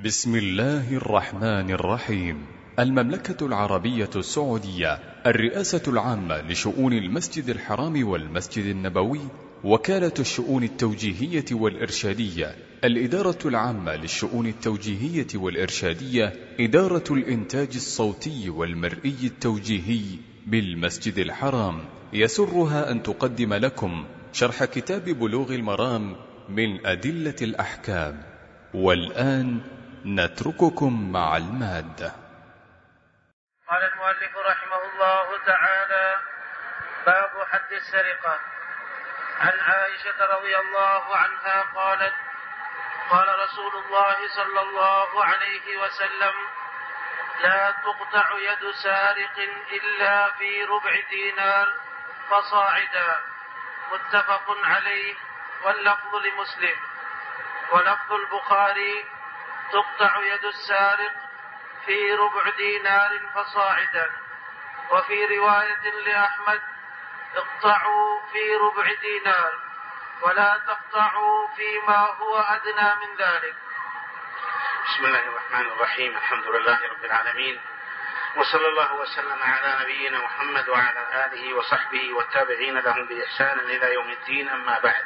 بسم الله الرحمن الرحيم. المملكة العربية السعودية، الرئاسة العامة لشؤون المسجد الحرام والمسجد النبوي، وكالة الشؤون التوجيهية والإرشادية، الإدارة العامة للشؤون التوجيهية والإرشادية، إدارة الإنتاج الصوتي والمرئي التوجيهي بالمسجد الحرام، يسرها أن تقدم لكم شرح كتاب بلوغ المرام من أدلة الأحكام. والآن نترككم مع المادة. قال المؤلف رحمه الله تعالى: باب حد السرقة. عن عائشة رضي الله عنها قالت: قال رسول الله صلى الله عليه وسلم: لا تقطع يد سارق إلا في ربع دينار فصاعدا. متفق عليه، واللفظ لمسلم. ولفظ البخاري: تقطع يد السارق في ربع دينار فصاعدا. وفي رواية لأحمد: اقطعوا في ربع دينار ولا تقطعوا فيما هو أدنى من ذلك. بسم الله الرحمن الرحيم. الحمد لله رب العالمين، وصلى الله وسلم على نبينا محمد وعلى آله وصحبه والتابعين لهم بإحسان إلى يوم الدين. أما بعد،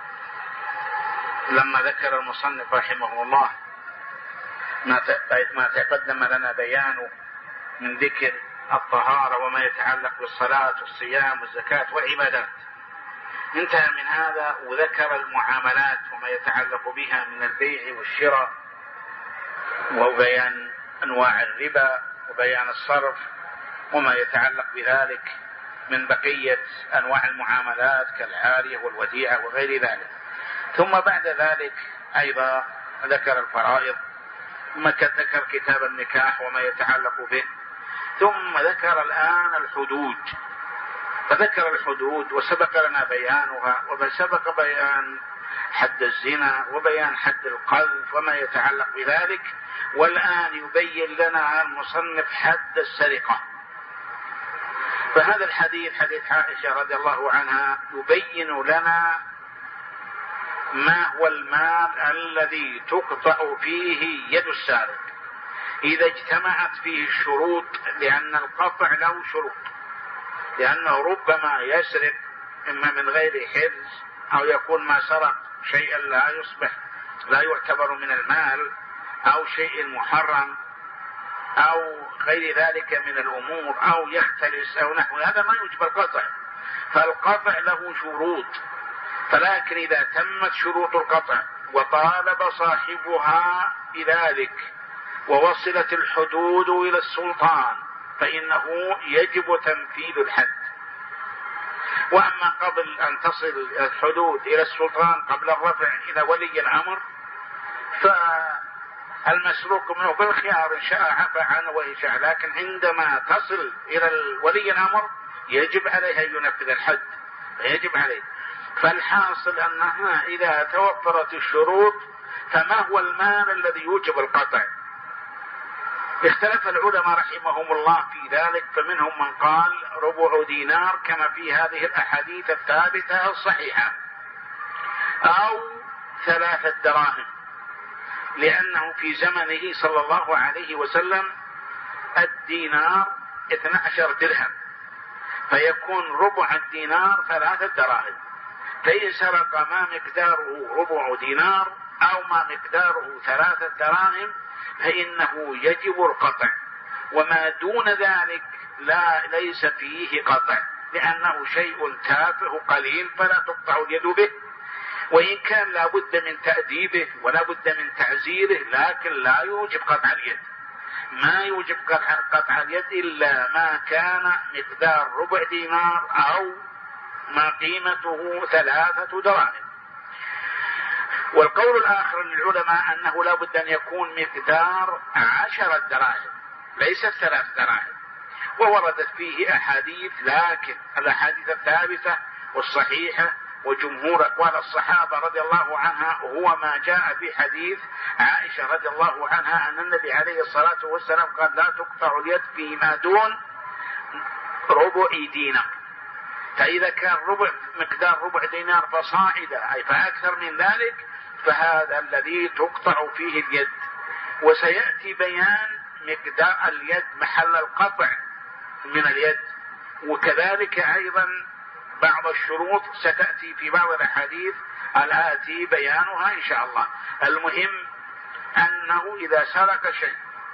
لما ذكر المصنف رحمه الله ما تقدم لنا بيان من ذكر الطهارة وما يتعلق بالصلاة والصيام والزكاة والعبادات، انتهى من هذا وذكر المعاملات وما يتعلق بها من البيع والشراء، وبيان أنواع الربا وبيان الصرف وما يتعلق بذلك من بقية أنواع المعاملات كالعارية والوديعة وغير ذلك. ثم بعد ذلك أيضا ذكر الفرائض، ثم ذكر كتاب النكاح وما يتعلق به، ثم ذكر الآن الحدود. فذكر الحدود وسبق لنا بيانها، وسبق بيان حد الزنا وبيان حد القذف وما يتعلق بذلك. والآن يبين لنا المصنف حد السرقة. فهذا الحديث، حديث عائشة رضي الله عنها، يبين لنا ما هو المال الذي تقطع فيه يد السارق إذا اجتمعت فيه الشروط، لأن القطع له شروط، لأنه ربما يسرق إما من غير حرز، أو يكون ما سرق شيئا لا يعتبر من المال، أو شيء محرم، أو غير ذلك من الأمور، أو يختلس أو نحو هذا، ما يوجب القطع. فالقطع له شروط، فلكن إذا تمت شروط القطع وطالب صاحبها بذلك ووصلت الحدود إلى السلطان فإنه يجب تنفيذ الحد. وأما قبل أن تصل الحدود إلى السلطان، قبل الرفع إلى ولي الأمر، فالمسروق منه بالخيار، إن شاء عفى عنه وإن شاء، لكن عندما تصل إلى ولي الأمر يجب عليه أن ينفذ الحد، يجب عليه. فالحاصل أنها إذا توفرت الشروط فما هو المال الذي يوجب القطع؟ اختلف العلماء رحمهم الله في ذلك، فمنهم من قال ربع دينار كما في هذه الأحاديث الثابتة الصحيحة، أو 3 دراهم، لأنه في زمنه صلى الله عليه وسلم الدينار 12 درهم، فيكون ربع الدينار 3 دراهم. فإن سرق ما مقداره ربع دينار أو ما مقداره 3 دراهم فإنه يجب القطع، وما دون ذلك ليس فيه قطع، لأنه شيء تافه قليل فلا تقطع اليد به، وإن كان لا بد من تأديبه ولا بد من تعزيره، لكن لا يوجب قطع اليد. ما يوجب قطع اليد إلا ما كان مقدار ربع دينار أو ما قيمته 3 دراهم. والقول الآخر للعلماء أنه لا بد أن يكون مقدار 10 دراهم ليس 3 دراهم، ووردت فيه أحاديث، لكن الأحاديث الثابتة والصحيحة وجمهور أقوال الصحابة رضي الله عنها هو ما جاء في حديث عائشة رضي الله عنها أن النبي عليه الصلاة والسلام قال: لا تقطع اليد فيما دون ربع دينار. فإذا كان مقدار ربع دينار فصاعدا، أي فأكثر من ذلك، فهذا الذي تقطع فيه اليد. وسيأتي بيان مقدار اليد، محل القطع من اليد، وكذلك أيضا بعض الشروط ستأتي في بعض الأحاديث الآتي بيانها إن شاء الله. المهم أنه إذا سرق شيء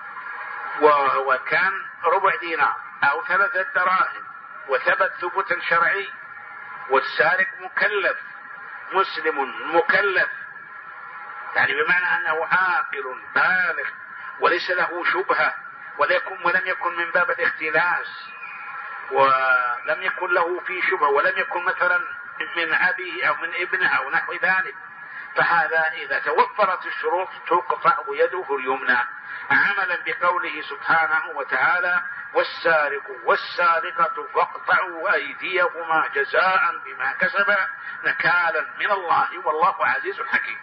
وكان ربع دينار أو 3 دراهم وثبت ثبوتا شرعي، والسارق مكلف مسلم مكلف، يعني بمعنى أنه عاقل بالغ وليس له شبهة، ولم يكن من باب الاختلاس، ولم يكن له في شبهة، ولم يكن مثلا من أبيه أو من ابنه أو نحو ذلك، فهذا إذا توفرت الشروط تقطع يده اليمنى، عملا بقوله سبحانه وتعالى: والسارق والسارقة فاقطعوا أيديهما جزاء بما كسبا نكالا من الله والله عزيز حكيم.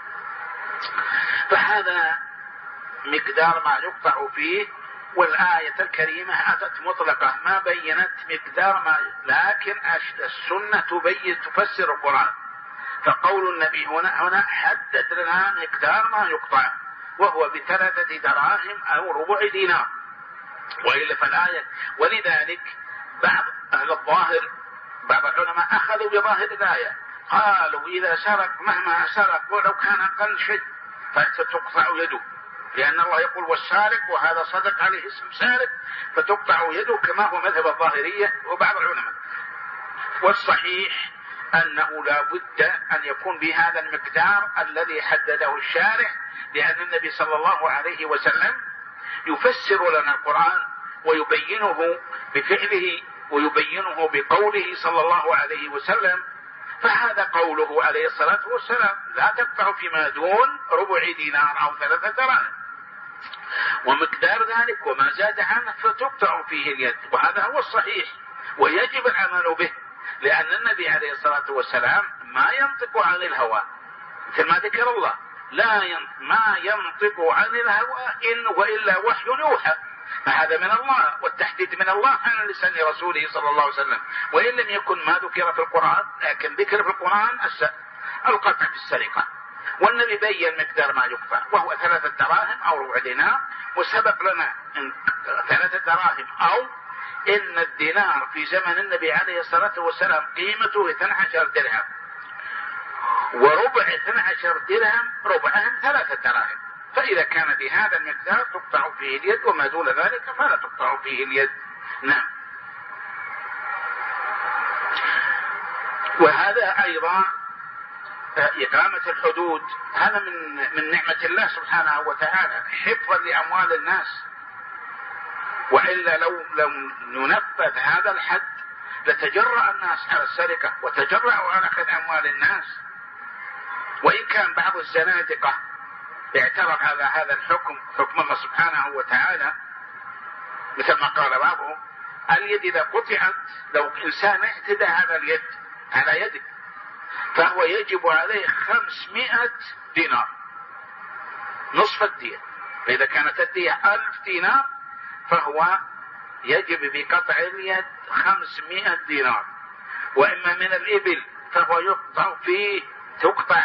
فهذا مقدار ما يقطع فيه، والآية الكريمة أتت مطلقة ما بينت مقدار ما، لكن السنة تفسر القرآن، فقول النبي هنا حدد لنا مقدار ما يقطع، وهو ب3 دراهم أو ربع دينار، وإلا فالآية. ولذلك بعض أهل الظاهر بعض العلماء أخذوا بظاهر الآية، قالوا إذا سرق مهما سرق ولو كان أقل شيء فتقطع يده، لأن الله يقول والسارق، وهذا صدق عليه اسم سارق، فتقطع يده كما هو مذهب الظاهرية وبعض العلماء. والصحيح أنه لا بد أن يكون بهذا المقدار الذي حدده الشارع، لأن النبي صلى الله عليه وسلم يفسر لنا القرآن ويبينه بفعله ويبينه بقوله صلى الله عليه وسلم، فهذا قوله عليه الصلاة والسلام: لا تقطع فيما دون ربع دينار أو 3 دراهم، ومقدار ذلك وما زاد عنه فتقطع فيه اليد، وهذا هو الصحيح ويجب العمل به، لأن النبي عليه الصلاة والسلام ما ينطق عن الهوى، مثل ما ذكر الله: ما ينطق عن الهوى إن وإلا وحي يوحى، فهذا من الله، والتحديد من الله على لسان رسوله صلى الله عليه وسلم. وإن لم يكن ما ذكر في القرآن، لكن ذكر في القرآن القطع في السرقة، والنبي بين مقدار ما يقطع وهو 3 دراهم أو ربع دينار، وسبق لنا إن 3 دراهم أو إن الدينار في زمن النبي عليه الصلاة والسلام قيمته 12 درهم، وربع 12 درهم ربعهم 3 دراهم، فإذا كان بهذا المقدار تقطع فيه اليد، وما دون ذلك فلا تقطع فيه اليد. نعم. وهذا أيضا إقامة الحدود، هذا من نعمة الله سبحانه وتعالى حفظا لأموال الناس، وإلا لو ننفذ هذا الحد لتجرأ الناس على السرقة وتجرأوا على أخذ أموال الناس. وإن كان بعض الزنادقة اعترف على هذا الحكم، حكم الله سبحانه وتعالى، مثل ما قال بعضهم: اليد إذا قطعت، لو إنسان اعتدى على اليد على يدك فهو يجب عليه 500 دينار، نصف الدية. فإذا كانت الدية 1000 دينار فهو يجب بقطع اليد 500 دينار. وإما من الإبل فهو يقطع فيه، تقطع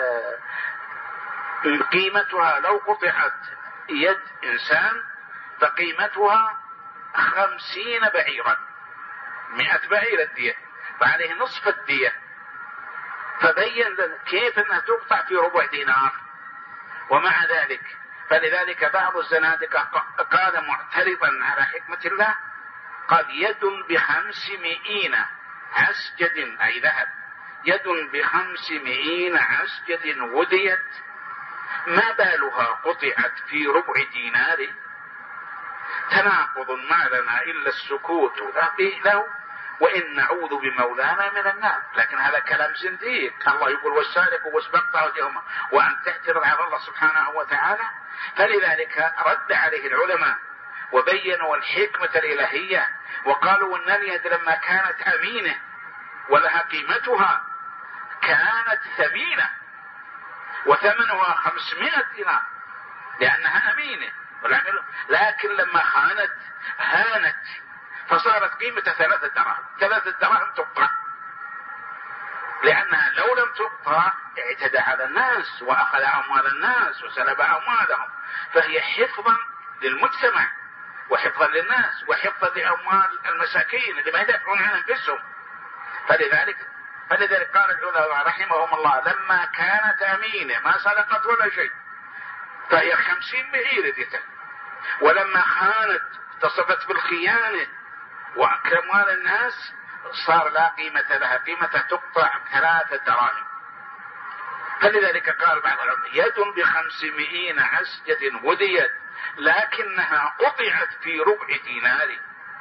قيمتها لو قطعت يد إنسان فقيمتها 50 بعيرا، 100 بعير الدية، فعليه نصف الدية. فبين كيف أنها تقطع في ربع دينار. ومع ذلك فلذلك بعض الزنادقة قال معترضا على حكمة الله، قال: يد ب500 عسجد أي ذهب، يد ب500 عسجد وديت، ما بالها قطعت في ربع دينار؟ تناقض ما لنا إلا السكوت له، وإن نعوذ بمولانا من النار. لكن هذا كلام زنديق. الله يقول: والسارق والسبق وجههما، وأن تعترض على الله سبحانه وتعالى. فلذلك رد عليه العلماء وبينوا الحكمة الإلهية، وقالوا أن اليد لما كانت أمينة ولها قيمتها كانت ثمينة وثمنها 500 دينار لأنها أمينة، لكن لما هانت فصارت قيمة 3 دراهم. 3 دراهم تقطع، لأنها لو لم تقطع اعتدى على الناس وأخذ أموال الناس وسلب أموالهم، فهي حفظا للمجتمع وحفظا للناس وحفظا لأموال المساكين اللي ما يدافعون عن أنفسهم. فلذلك قال العلماء رحمهم الله لما كانت أمينة ما سرقت ولا شيء فهي 50 بعير اديته، ولما خانت اتصفت بالخيانة وأموال الناس صار لا قيمة لها، قيمتها تقطع 3 دراهم. فلذلك قال بعض العلماء يد ب500 عسجة هديت لكنها قطعت في ربع دينار.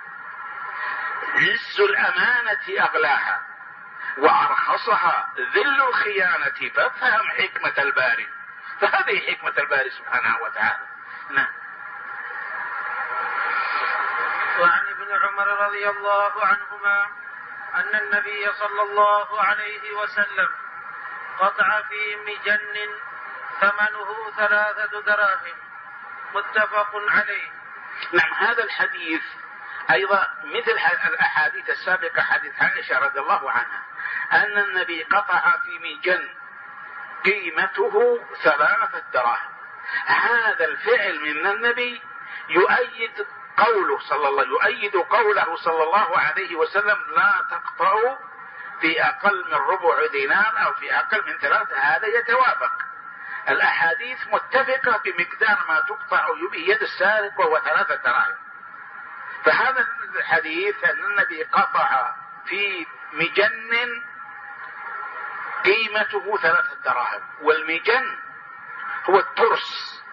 عز الأمانة أغلاها وأرخصها ذل الخيانة، فافهم حكمة الباري. فهذه حكمة الباري سبحانه وتعالى. نعم. وعن ابن عمر رضي الله عنهما أن النبي صلى الله عليه وسلم قطع في مجن ثمنه 3 دراهم متفق عليه. نعم. هذا الحديث أيضا مثل الأحاديث السابقة، حديث عائشة رضي الله عنها أن النبي قطع في مجن قيمته 3 دراهم. هذا الفعل من النبي يؤيد قوله صلى الله عليه وسلم لا تقطعوا في أقل من ربع دينار أو في أقل من 3. هذا يتوافق، الأحاديث متفقة بمقدار ما تقطع به يد السارق وهو 3 دراهم. فهذا الحديث أن النبي قطع في مجن قيمته 3 دراهم. والمجن هو الترس،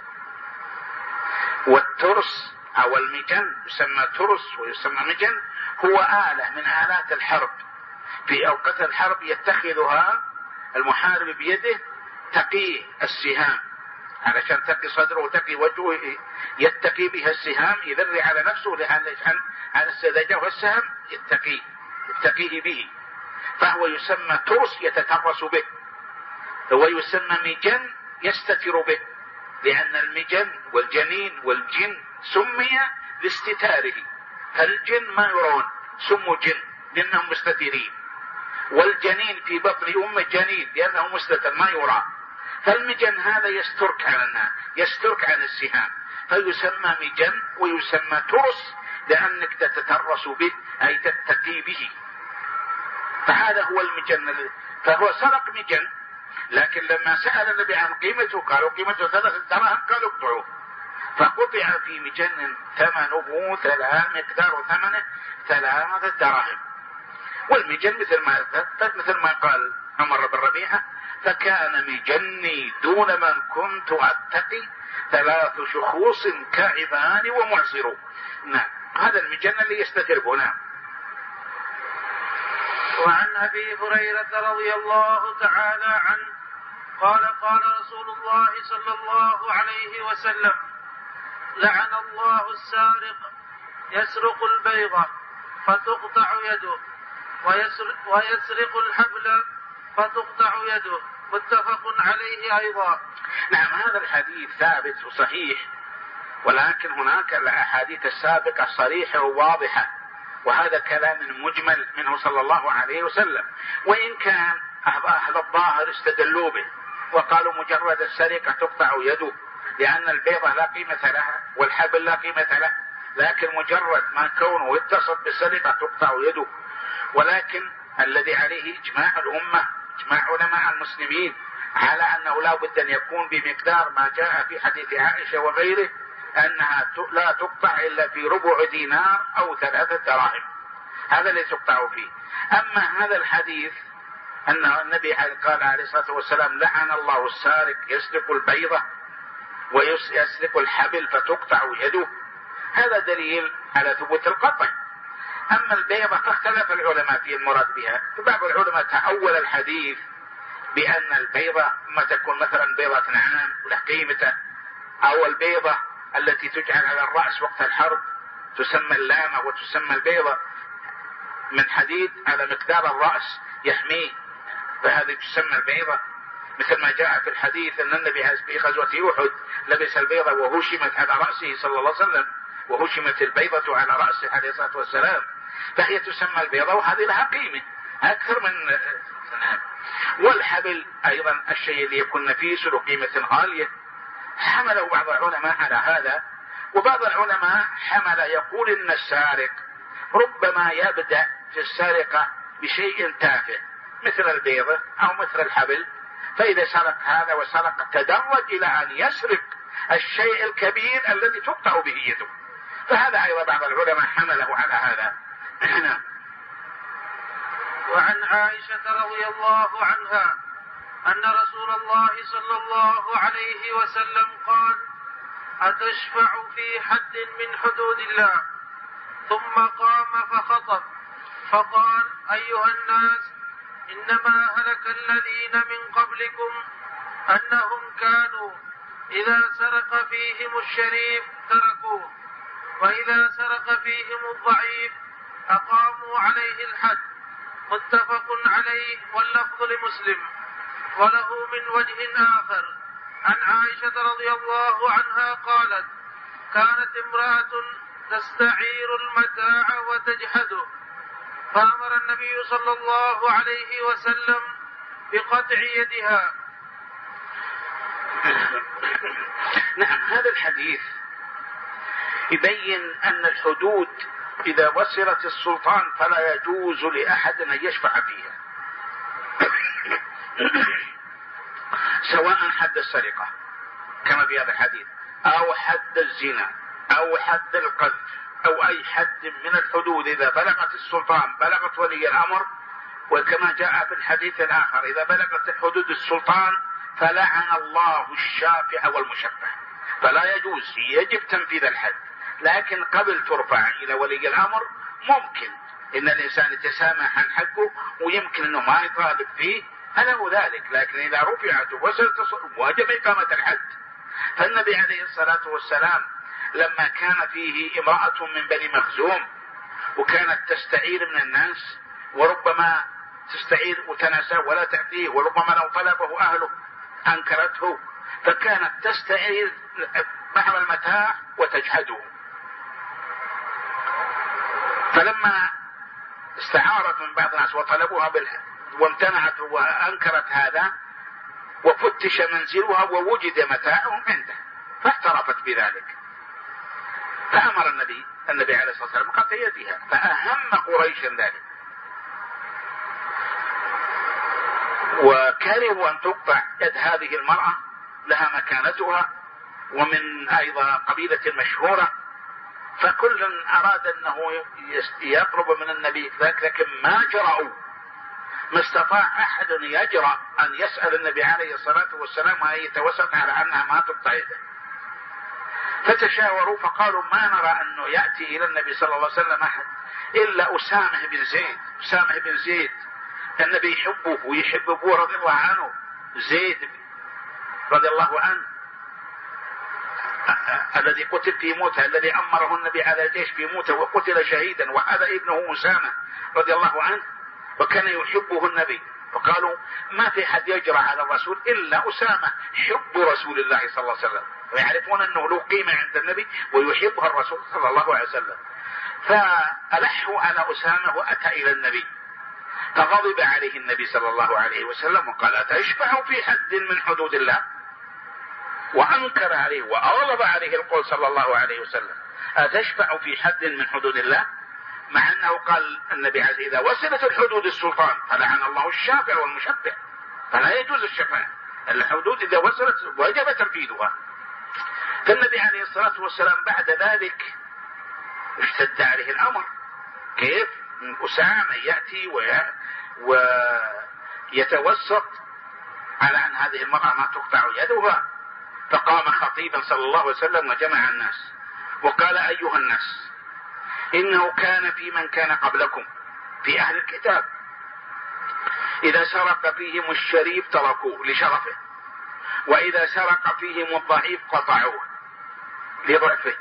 والترس أو المجن يسمى ترس ويسمى مجن، هو آلة من آلات الحرب. في أوقات الحرب يتخذها المحارب بيده تقي السهام، علشان تقي صدره وتقي وجهه، يتقي بها السهام، يذري على نفسه عن السذاجة والسهم يتقيه به، فهو يسمى ترس يتترس به، ويسمى مجن يستتر به، لأن المجن والجنين والجن سمي لاستتاره. فالجن ما يرون سموا جن لأنهم مستترين، والجنين في بطن أم جنين لأنه مستتر ما يرى. فالمجن هذا يسترك على الناس، يسترك عن السهام، فيسمى مجن ويسمى ترس لأنك تتترس به أي تتقي به. فهذا هو المجن، فهو سرق مجن، لكن لما سأل النبي عن قيمته قالوا قيمته 3 دراهم، قالوا اقطعوه، فقطع في مجن ثمنه مقدار ثمنه 3 دراهم. والمجن مثل ما قال عمر بن ربيعة فكان مجني دون من كنت أتقي 3 شخوص كعبان ومعصر. نعم. هذا المجن اللي يستتر به. نعم. وعن أبي هريرة رضي الله تعالى عنه قال قال رسول الله صلى الله عليه وسلم لعن الله السارق يسرق البيضة فتقطع يده ويسرق الحبل فتقطع يده متفق عليه أيضا. نعم. هذا الحديث ثابت وصحيح، ولكن هناك الأحاديث السابقة صريحة وواضحة، وهذا كلام مجمل منه صلى الله عليه وسلم. وإن كان أهل الظاهر استدلوا به وقالوا مجرد السرقة تقطع يده، لأن البيضة لا قيمة لها والحبل لا قيمة له، لكن مجرد ما كونه اتصف بالسرقة تقطع يده. ولكن الذي عليه إجماع الأمة، إجماع علماء المسلمين، على أنه لا بد أن يكون بمقدار ما جاء في حديث عائشة وغيره، أنها لا تقطع إلا في ربع دينار أو 3 دراهم، هذا اللي تقطع فيه. أما هذا الحديث أن النبي قال عليه الصلاة والسلام لعن الله السارق يسرق البيضة ويسرق الحبل فتقطع يده، هذا دليل على ثبوت القطع. أما البيضة فاختلف العلماء في المراد بها، فبعض العلماء تأول الحديث بأن البيضة ما تكون مثلا بيضة نعام وله قيمته، أو البيضة التي تجعل على الرأس وقت الحرب تسمى اللامة وتسمى البيضة من حديد على مقدار الرأس يحميه، فهذه تسمى البيضة. مثل ما جاء في الحديث أن النبي في غزوة أحد لبس البيضة وهشمت على رأسه صلى الله عليه وسلم، وهشمت البيضة على رأسه عليه الصلاة والسلام، فهي تسمى البيضة، وهذه لها قيمة أكثر من. والحبل أيضا الشيء اللي يكون نفيس له قيمة غالية، حمله بعض العلماء على هذا، وبعض العلماء حمل يقول إن السارق ربما يبدأ في السرقة بشيء تافه مثل البيضة أو مثل الحبل، فإذا سرق هذا وسرق تدرج إلى أن يسرق الشيء الكبير الذي تقطع به يده، فهذا أيضا بعض العلماء حمله على هذا. وعن عائشة رضي الله عنها أن رسول الله صلى الله عليه وسلم قال: أتشفع في حد من حدود الله؟ ثم قام فخطب فقال: أيها الناس، إنما هلك الذين من قبلكم أنهم كانوا إذا سرق فيهم الشريف تركوه، وإذا سرق فيهم الضعيف أقاموا عليه الحد. متفق عليه، واللفظ لمسلم. وله من وجه آخر عن عائشة رضي الله عنها قالت: كانت امرأة تستعير المتاع وتجحده، فأمر النبي صلى الله عليه وسلم بقطع يدها. نعم، هذا الحديث يبين أن الحدود إذا وصلت السلطان فلا يجوز لأحد أن يشفع فيها، سواء حد السرقة كما في هذا الحديث، أو حد الزنا، أو حد القذف، أو أي حد من الحدود إذا بلغت السلطان بلغت ولي الأمر. وكما جاء في الحديث الآخر: إذا بلغت حدود السلطان فلعن الله الشافع والمشفع، فلا يجوز، يجب تنفيذ الحد. لكن قبل ترفع إلى ولي الأمر ممكن إن الإنسان يتسامح عن حقه، ويمكن أنه ما يطالب فيه، فله ذلك. لكن إذا رفعت ووصلت واجب إقامة الحد. فالنبي عليه الصلاة والسلام لما كان فيه امرأة من بني مخزوم وكانت تستعير من الناس، وربما تستعير وتنسى ولا تأتيه، وربما لو طلبه أهله أنكرته، فكانت تستعير بعض المتاع وتجحده. فلما استعارت من بعض الناس وطلبوها وامتنعت وأنكرت هذا، وفتش منزلها ووجد متاعهم عنده، فاعترفت بذلك، فأمر النبي عليه الصلاة والسلام قطع يدها، فأهم قريش ذلك، وكرهوا أن تقطع يد هذه المرأة، لها مكانتها ومن أيضا قبيلة مشهورة، فكل أراد أنه يطلب من النبي ذلك، لكن ما جرؤوا، ما استطاع أحد يجرأ أن يسأل النبي عليه الصلاة والسلام وأن يتوسط على أنها ما تقطع يده. فتشاوروا فقالوا: ما نرى أنه يأتي إلى النبي صلى الله عليه وسلم أحد إلا أسامة بن زيد، النبي يحبه ويحب أبوه رضي الله عنه، زيد رضي الله عنه الذي قتل في موته، الذي أمره النبي على الجيش في موته وقتل شهيدا، وهذا ابنه أسامة رضي الله عنه، وكان يحبه النبي. فقالوا: ما في حد يجرى على الرسول إلا أسامة، حب رسول الله صلى الله عليه وسلم، ويعرفون أنه له قيمة عند النبي ويحبها الرسول صلى الله عليه وسلم. فألحوا على أسامة وأتى إلى النبي، فغضب عليه النبي صلى الله عليه وسلم وقال: أتشفع في حد من حدود الله؟ وأنكر عليه وأغلب عليه القول صلى الله عليه وسلم: أتشفع في حد من حدود الله؟ مع أنه قال النبي عليه: إذا وصلت الحدود السلطان فلعن الله الشافع والمشفع، فلا يجوز الشفاعة. الحدود إذا وصلت وجب تنفيذها. فالنبي عليه الصلاة والسلام بعد ذلك اشتد عليه الأمر، كيف أسامة يأتي ويتوسط على أن هذه المرأة ما تقطع يدها. فقام خطيبا صلى الله عليه وسلم وجمع الناس وقال: أيها الناس، إنه كان في من كان قبلكم في أهل الكتاب إذا سرق فيهم الشريف تركوه لشرفه، وإذا سرق فيهم الضعيف قطعوه لضعفه.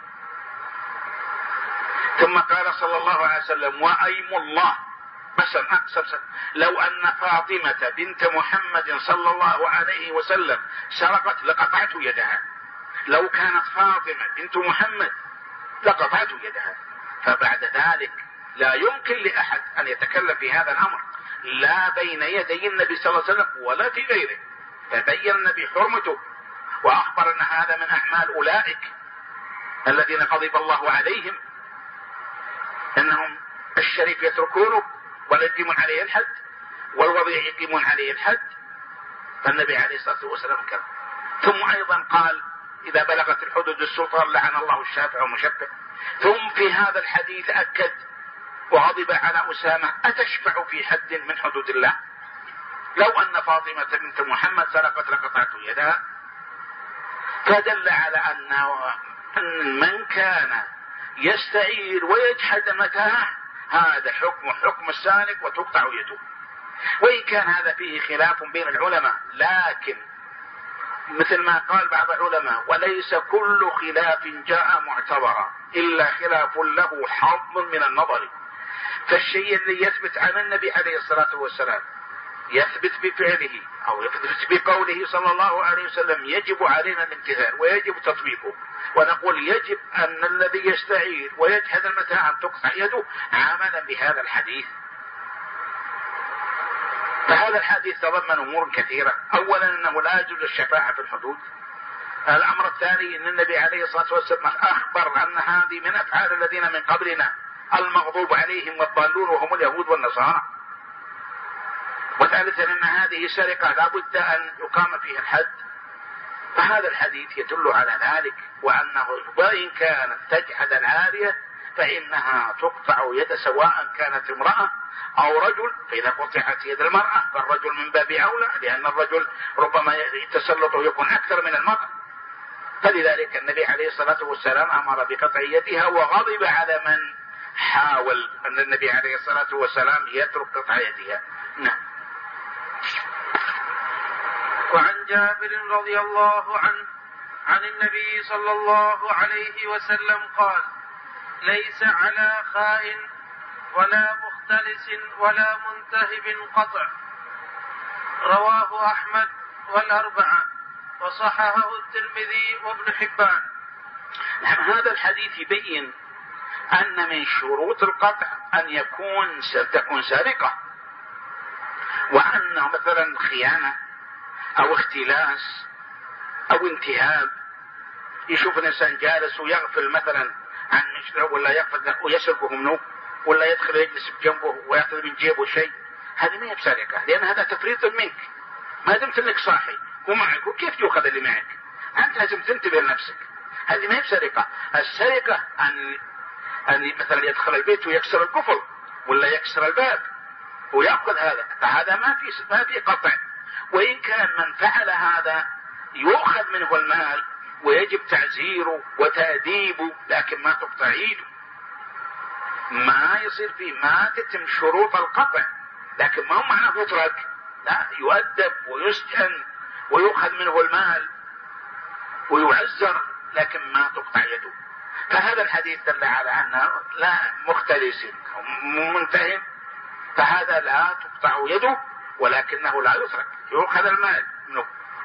ثم قال صلى الله عليه وسلم: وأيم الله، أقسم لو أن فاطمة بنت محمد صلى الله عليه وسلم سرقت لقطعت يدها. لو كانت فاطمة بنت محمد لقطعت يدها. فبعد ذلك لا يمكن لأحد أن يتكلم في هذا الأمر، لا بين يدي النبي صلى الله عليه وسلم ولا في غيره. فبين النبي حرمته وأخبر أن هذا من أعمال أولئك الذين غضب الله عليهم، أنهم الشريف يتركونه ولا يقيمون عليه الحد، والوضيع يقيمون عليه الحد. فالنبي عليه الصلاة والسلام كذا. ثم أيضا قال إذا بلغت الحدود السلطان لعن الله الشافع والمشفع. ثم في هذا الحديث أكد وغضب على أسامة: أتشفع في حد من حدود الله؟ لو أن فاطمة بنت محمد سرقت لقطعت يدها. فدل على أن من كان يستعير ويجحد المتاع هذا حكم السارق وتقطع يده. وإن كان هذا فيه خلاف بين العلماء، لكن مثل ما قال بعض العلماء: وليس كل خلاف جاء معتبرا إلا خلاف له حظ من النظر. فالشيء اللي يثبت عن النبي عليه الصلاة والسلام يثبت بفعله أو يثبت بقوله صلى الله عليه وسلم يجب علينا الامتثال ويجب تطبيقه. ونقول يجب أن الذي يستعير ويجحد المتاع أن تقطع يده عملا بهذا الحديث. فهذا الحديث تضمن أمور كثيرة. أولا أنه لا يجوز الشفاعة في الحدود. الأمر الثاني أن النبي عليه الصلاة والسلام أخبر أن هذه من أفعال الذين من قبلنا المغضوب عليهم والضالون وهم اليهود والنصارى. وثالثا أن هذه سرقة لا بد أن يقام فيها الحد. فهذا الحديث يدل على ذلك، وأنه وإن كانت تجحد العارية فإنها تقطع يد سواء كانت امرأة أو رجل. فإذا قطعت يد المرأة فالرجل من باب أولى، لأن الرجل ربما تسلطه يكون أكثر من المرأة. فلذلك النبي عليه الصلاة والسلام أمر بقطع يدها وغضب على من حاول أن النبي عليه الصلاة والسلام يترك قطع يدها. نعم. وعن جابر رضي الله عنه عن النبي صلى الله عليه وسلم قال: ليس على خائن ولا مختلس ولا منتهب قطع. رواه أحمد والأربعة وصححه الترمذي وابن حبان. هذا الحديث يبين أن من شروط القطع أن تكون سرقة، وأنه مثلا خيانة أو اختلاس أو انتهاب. يشوف الإنسان جالس ويغفل مثلا عن مشتري ولا يغفل ويسرقه منه، ولا يدخل يجلس بجنبه ويأخذ من جيبه شيء. هذه ما هي بسرقة، لأن هذا تفريط منك. ما دمت انك صاحي ومعك، وكيف يؤخذ اللي معك؟ أنت لازم تنتبه لنفسك. هذه ما هي بسرقة. السرقة أن مثلا يدخل البيت ويكسر القفل ولا يكسر الباب ويأخذ هذا. فهذا ما في قطع. وإن كان من فعل هذا يؤخذ منه المال ويجب تعزيره وتأديبه، لكن ما تقطع يده. ما يصير فيه، ما تتم شروط القطع، لكن ما هو معناه يترك، لا، يؤدب ويسجن ويؤخذ منه المال ويعزر، لكن ما تقطع يده. فهذا الحديث دل على أنه لا مختلس أو منتهب، فهذا لا تقطع يده، ولكنه لا يترك، يؤخذ المال منه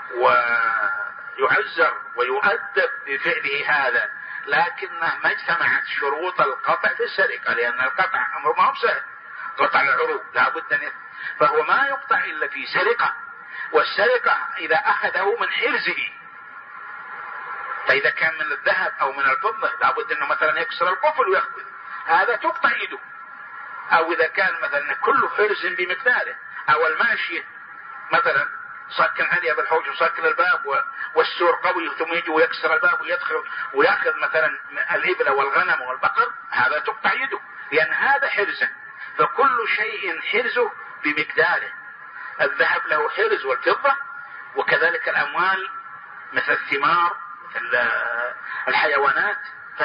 ويعزر ويؤدب بفعله هذا، لكنه ما اجتمعت شروط القطع في السرقة، لأن القطع أمر ما هو سهل. قطع العروق لا بد أن فهو ما يقطع إلا في سرقة. والسرقة إذا أخذه من حرزه، فإذا كان من الذهب أو من الفضة لا بد أنه مثلا يكسر القفل ويأخذ، هذا تقطع يده. أو إذا كان مثلا كل حرز بمقداره، أو الماشية مثلا ساكن عليها بالحوش وساكن الباب والسور قوي، ثم يجي ويكسر الباب ويدخل ويأخذ مثلا الإبل والغنم والبقر، هذا تقطع يده، لأن هذا حرزه. فكل شيء حرزه بمقداره. الذهب له حرز والفضة، وكذلك الأموال مثل الثمار مثل الحيوانات.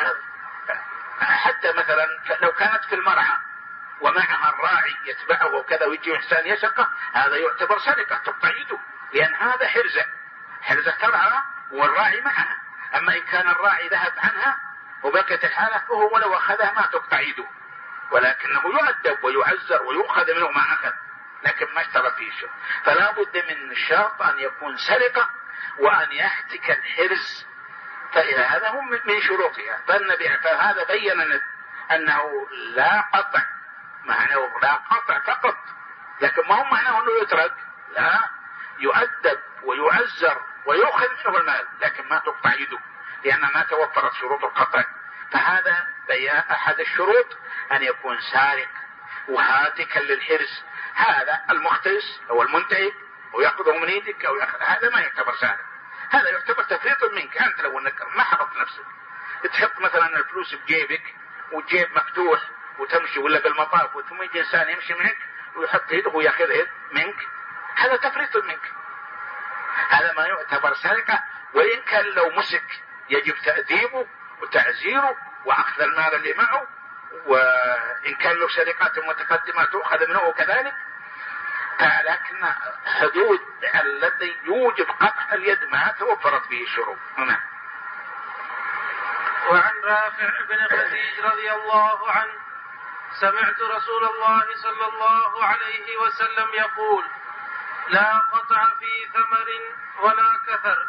حتى مثلا لو كانت في المرعى ومعها الراعي يتبعه وكذا ويجي إنسان يسرقه، هذا يعتبر سرقة تقطع يده، لأن هذا حرزة ترعى والراعي معها. أما إن كان الراعي ذهب عنها وبقيت الحالة فهو لو أخذها ما تقطع يده، ولكنه يؤدب ويعزر ويؤخذ منه ما أخذ، لكن ما اشترى فيه شيء. فلا بد من الشرط أن يكون سرقة وأن يحتك الحرز، فإذا هذا هم من شروطها. فهذا بين أنه لا قطع، معناه لا قطع فقط، لكن ما هو معناه أنه يترك، لا، يؤدب ويعزر ويؤخذ منه المال، لكن ما تقطع يده لأن ما توفرت شروط القطع. فهذا أحد الشروط أن يكون سارق وهاتكا للحرز. هذا المختلس أو المنتهك ويأخذه من يدك أو هذا ما يعتبر سارق، هذا يعتبر تفريط منك. أنت لو أنك ما حفظت نفسك تحط مثلا الفلوس بجيبك والجيب مفتوح وتمشي ولا بالمطاف ثم يجي إنسان يمشي معك ويحط يده ويأخذ منك، هذا تفريط منك، هذا ما يعتبر سرقة. وإن كان لو مسك يجب تأديبه وتعزيره وأخذ المال اللي معه، وإن كان له سرقات متقدمة تؤخذ منه كذلك. لكن حدود الذي يوجب قطع اليد ما توفرت به الشروط. وعن رافع بن خديج رضي الله عنه سمعت رسول الله صلى الله عليه وسلم يقول: لا قطع في ثمر ولا كثر.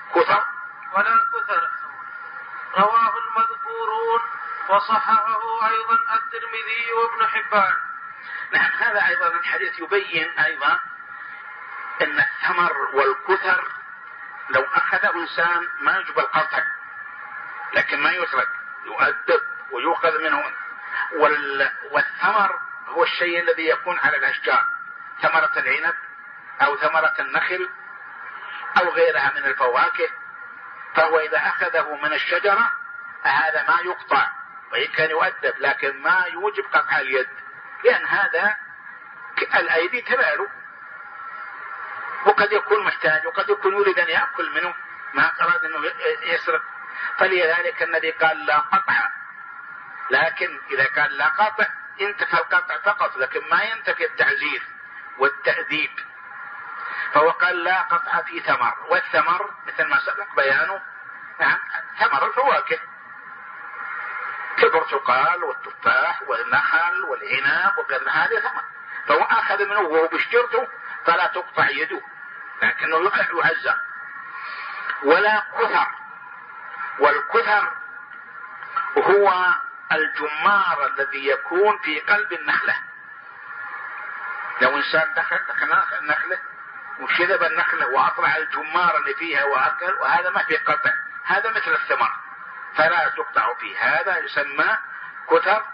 رواه المذكورون وصححه أيضا الترمذي وابن حبان. نعم، هذا أيضا الحديث يبين أيضا أن الثمر والكثر لو أخذ إنسان ما يجب القطع، لكن ما يترك، يؤدب ويؤخذ منه. والثمر هو الشيء الذي يكون على الأشجار، ثمرة العنب أو ثمرة النخل أو غيرها من الفواكه، فهو إذا أخذه من الشجرة هذا ما يقطع وإن كان يؤدب، لكن ما يوجب قطع اليد، لأن هذا الأيدي تباله، وقد يكون محتاج وقد يكون يريد أن يأكل منه، ما أراد أنه يسرق. فلذلك الذي قال لا قطع، لكن إذا قال لا قطع انتفى القطع فقط، لكن ما ينتفي التعزير والتأديب. فهو قال لا قطع في ثمر، والثمر مثل ما سبق بيانه نعم ثمر الفواكه كالبرتقال والتفاح والنخل والعنب وغير هذا ثمر، فهو أخذ منه وهو بشجرته فلا تقطع يده، لكنه يعزى. ولا كثر، والكثر هو الجمار الذي يكون في قلب النخلة. لو إنسان دخل النخلة وشذب النخلة وأطلع الجمار اللي فيها وأكل، وهذا ما في قطع، هذا مثل الثمر فلا تقطع فيه، هذا يسمى كثر.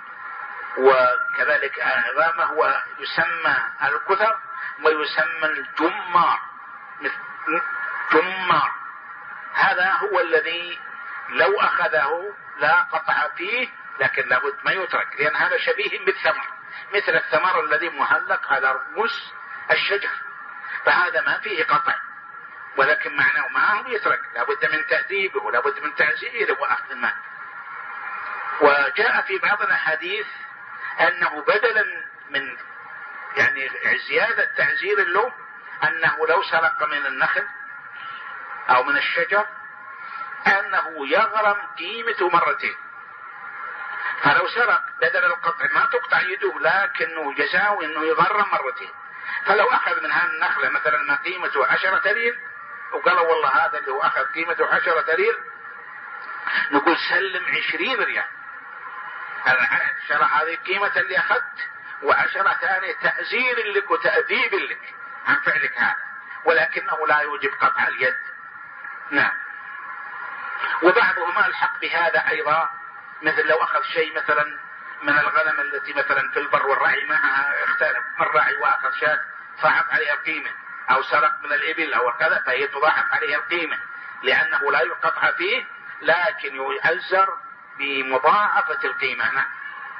وكذلك أيضا ما هو يسمى الكثر ويسمى الجمار، مثل جمار، هذا هو الذي لو أخذه لا قطع فيه، لكن لابد ما يترك، لأن هذا شبيه بالثمر، مثل الثمر الذي معلق على رؤوس الشجر، فهذا ما فيه قطع، ولكن معناه ما هو يترك، لابد من تأديبه ولابد من تعزيره وأخذ المال. وجاء في بعض الأحاديث أنه بدلا من يعني زيادة تعزير له أنه لو سرق من النخل أو من الشجر أنه يغرم قيمته مرتين. فلو سرق بدل القطع ما تقطع يده، لكنه جزاء أنه يغرم مرتين. فلو أخذ من هذه النخلة مثلا ما قيمته 10 ريال وقال والله هذا اللي هو أخذ قيمته 10 ريال، نقول سلم 20 ريال، شرع هذه قيمة اللي أخذت، و10 ثانية تأزير لك وتأديب لك عن فعلك هذا، ولكنه لا يوجب قطع اليد. نعم. وبعضهم الحق بهذا أيضا، مثل لو أخذ شيء مثلا من الغنم التي مثلا في البر والرعي معها اختلف، من راعي وأخذ شاة صاحب عليها القيمة، أو سرق من الإبل أو كذا، فهي تضاعف عليها القيمة لأنه لا يقطع فيه، لكن يعزر بمضاعفة القيمة. نعم.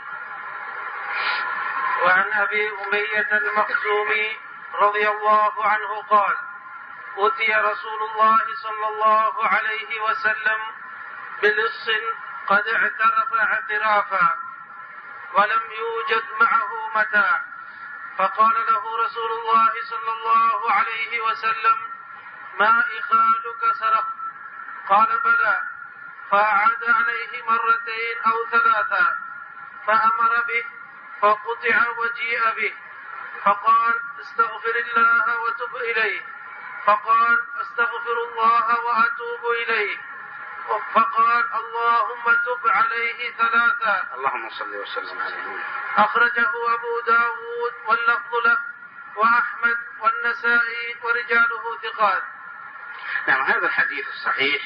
وعن أبي أمية المخزومي رضي الله عنه قال: أتي رسول الله صلى الله عليه وسلم بلص قد اعترف اعترافا ولم يوجد معه متاع، فقال له رسول الله صلى الله عليه وسلم: ما إخالك سرق؟ قال: بلى. فأعاد عليه 2 أو 3 فأمر به فقطع وجيء به، فقال: استغفر الله وتب إليه، فقال: استغفر الله وأتوب إليه، فقال: اللهم تب عليه 3. اللهم صل وسلم عليه. أخرجه أبو داود واللفظ له وأحمد والنسائي ورجاله ثقات. نعم، هذا الحديث الصحيح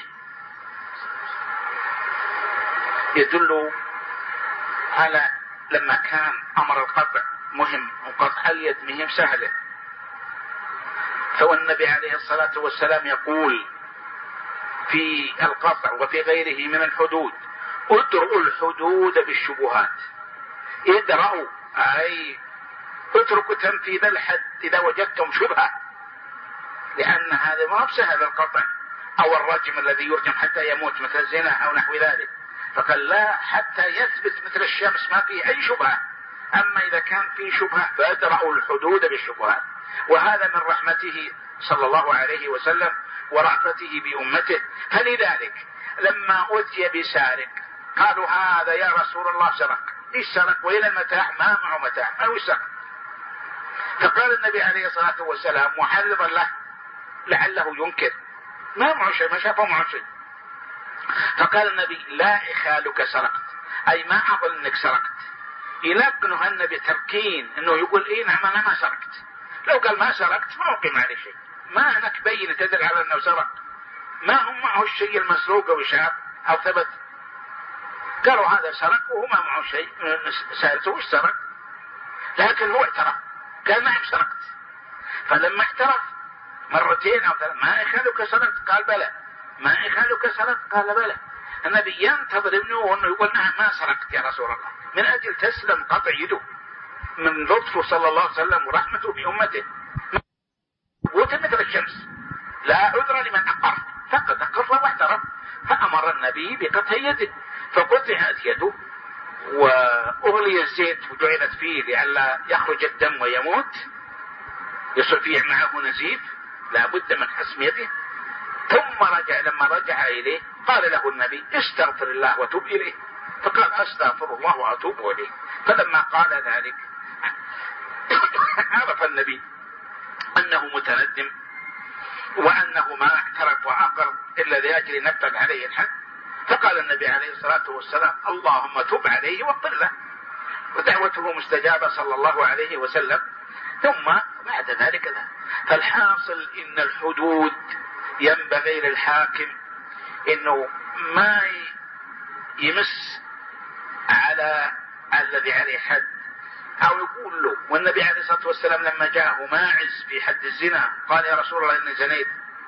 يدل على لما كان أمر القطع مهم وقطع اليد مهم سهلة، فالنبي عليه الصلاة والسلام يقول في القطع وفي غيره من الحدود: ادرؤوا الحدود بالشبهات. ادرؤوا أي اتركوا تنفيذ الحد إذا وجدتم شبهة، لأن هذا ما بسهل القطع أو الرجم الذي يرجم حتى يموت مثل الزنا أو نحو ذلك، فقال لا حتى يثبت مثل الشمس ما فيه أي شبهة. أما إذا كان فيه شبهة فادرؤوا الحدود بالشبهات. وهذا من رحمته صلى الله عليه وسلم ورأفته بأمته. فلذلك لما أتي بسارق قالوا: هذا يا رسول الله سرق. إيش سرق؟ وإلى المتاع ما معه متاع، ما سرق. فقال النبي عليه الصلاة والسلام محرضا له لعله ينكر: ما معه شيء، ما شافه معه شيء. فقال النبي: لا إخالك سرقت، أي ما أظن أنك سرقت. يلقنه النبي تركين أنه يقول: إيه نعم أنا ما سرقت. لو قال ما سرقت ما أقيم عليه شيء، ما أنك بين تدل على أنه سرق، ما هم معه الشيء المسروق أو شاب أو ثبت. قالوا هذا سرق وهو ما معه شيء، سألته وش سرق؟ لكن هو اعترف، قال نعم سرقت. فلما اعترف مرتين أو ثلاث: ما إخالك سرقت؟ قال بلى. ما إخالك سرقت؟ قال بلى. النبي ينتظر ابنه أنه يقول نعم ما سرقت يا رسول الله، من أجل تسلم قطع يده من لطفه صلى الله عليه وسلم ورحمته بأمته. مثل الشمس لا عذر لمن أقر، فقد أقر واعترف. فأمر النبي بقطع يده، فقطعت يده وأغلي الزيت وجعلت فيه لئلا يخرج الدم ويموت، يصير فيه معه نزيف، لا بد من حسم يده. ثم لما رجع إليه قال له النبي: استغفر الله وتوب إليه. فقال: أستغفر الله وأتوب إليه. فلما قال ذلك عرف النبي أنه متندم وأنه ما اعترف وأقر إلا لأجل نفذ عليه الحد. فقال النبي عليه الصلاة والسلام: اللهم تب عليه واغفر له. ودعوته مستجابة صلى الله عليه وسلم. ثم بعد ذلك لا. فالحاصل إن الحدود ينبغي للحاكم إنه ما يمس على الذي عليه حد أو يقول له. والنبي عليه الصلاة والسلام لما جاءه ماعز في حد الزنا قال: يا رسول الله إني زنيت.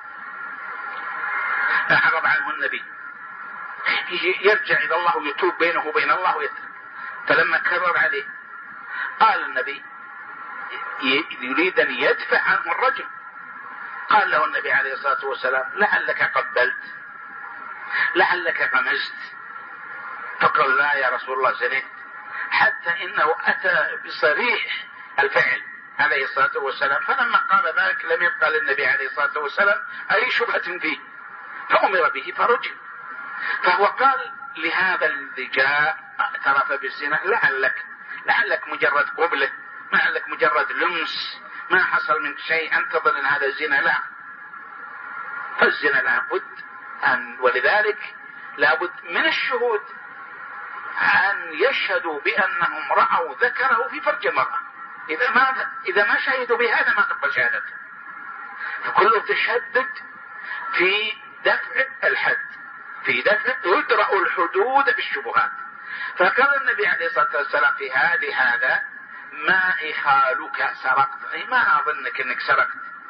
أعرض عنه النبي، يرجع إلى الله ويتوب بينه وبين الله ويترك. فلما كرر عليه قال النبي يريد أن يدفع عنه الرجل. قال له النبي عليه الصلاة والسلام: لعلك قبلت، لعلك غمزت. فقال: لا يا رسول الله زنيت. حتى إنه أتى بصريح الفعل عليه الصلاة والسلام. فلما قال ذلك لم يبقى للنبي عليه الصلاة والسلام أي شبهة فيه، فأمر به فرجم. فهو قال لهذا الذي جاء اعترف بالزنا: لعلك مجرد قبلة، لعلك مجرد لمس، ما حصل منك شيء أن تظن هذا الزنا. لا، فالزنا لابد ولذلك لابد من الشهود أن يشهدوا بأنهم رأوا ذكره في فرج المرأة. إذا ما شهدوا بهذا ما تقبل شهادته. فكله تشدد في دفع الحد، في دفع يدرأ الحدود بالشبهات. فقال النبي عليه الصلاة والسلام في هذا: ما إخالك سرقت، أي ما أظنك أنك سرقت.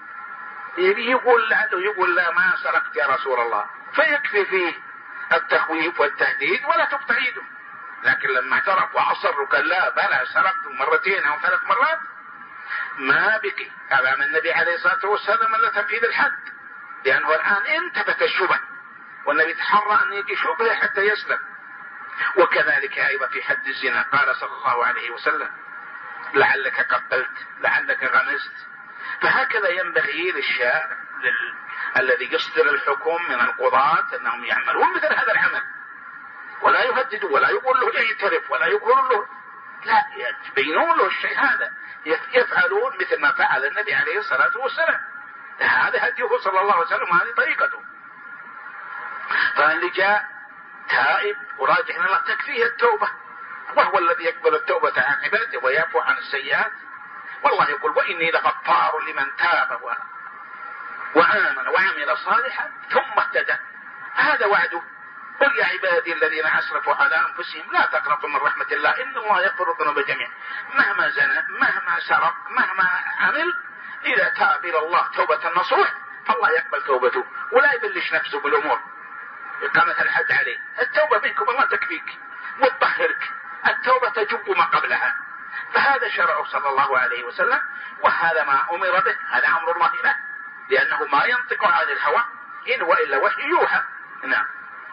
يقول لا ما سرقت يا رسول الله، فيكفي فيه التخويف والتهديد ولا تقطع يده. لكن لما اعترف وأصر وقال لا بلى سرقت مرتين أو 3 مرات، ما بقي أمام النبي عليه الصلاة والسلام إلا تنفيذ الحد، لأنه الآن انتبت الشبه، والنبي تحرى أن يجي شبهه حتى يسلم. وكذلك أيضا في حد الزنا قال صلى الله عليه وسلم: لعلك قبلت، لعلك غمزت. فهكذا ينبغي للشارع الذي يصدر الحكم من القضاة أنهم يعملون مثل هذا العمل، ولا يهددوا ولا يقول له يعترف ولا يقول له لا، يبينون له الشيء هذا، يفعلون مثل ما فعل النبي عليه الصلاة والسلام. هذا هديه صلى الله عليه وسلم وهذه طريقته. فاللي جاء تائب وراجع الله تكفيه التوبة، وهو الذي يقبل التوبة عن عباده ويعفو عن السيئات. والله يقول: وإني لغفار لمن تاب وآمن وعمل صالحا ثم اهتدى. هذا وعده. قل يا عبادي الذين أسرفوا على أنفسهم لا تقنطوا من رحمة الله إن الله يغفر الذنوب جميعا. مهما زنى مهما سرق مهما عمل إذا تاب إلى الله توبة نصوح فالله يقبل توبته ولا يبلش نفسه بالأمور إقامة الحد عليه. التوبة منكم الله تكفيك وتطهرك. التوبة تجب ما قبلها. فهذا شرعه صلى الله عليه وسلم وهذا ما أمر به. هذا أمر الله له لأنه ما ينطق عن الهوى إن وإلا وحي يوحى. نعم.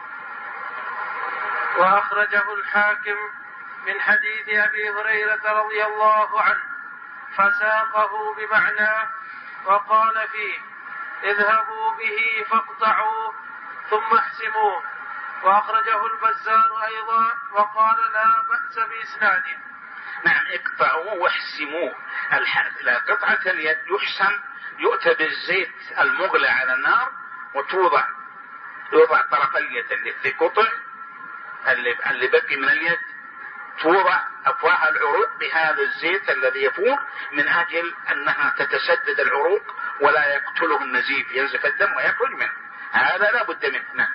وأخرجه الحاكم من حديث أبي هريرة رضي الله عنه فساقه بمعناه وقال فيه اذهبوا به فاقطعوه ثم احسموه. وأخرجه البزار أيضا وقال لا بأس بإسناده. نعم. اقطعوه واحسموه. لا قطعة اليد يحسم يؤتى بالزيت المغلى على النار وتوضع طرف اليد اللي قطع اللي بقي من اليد توضع أفواه العروق بهذا الزيت الذي يفور من أجل أنها تتسدد العروق ولا يقتله النزيف ينزف الدم ويخرج منه. هذا لا بد منه.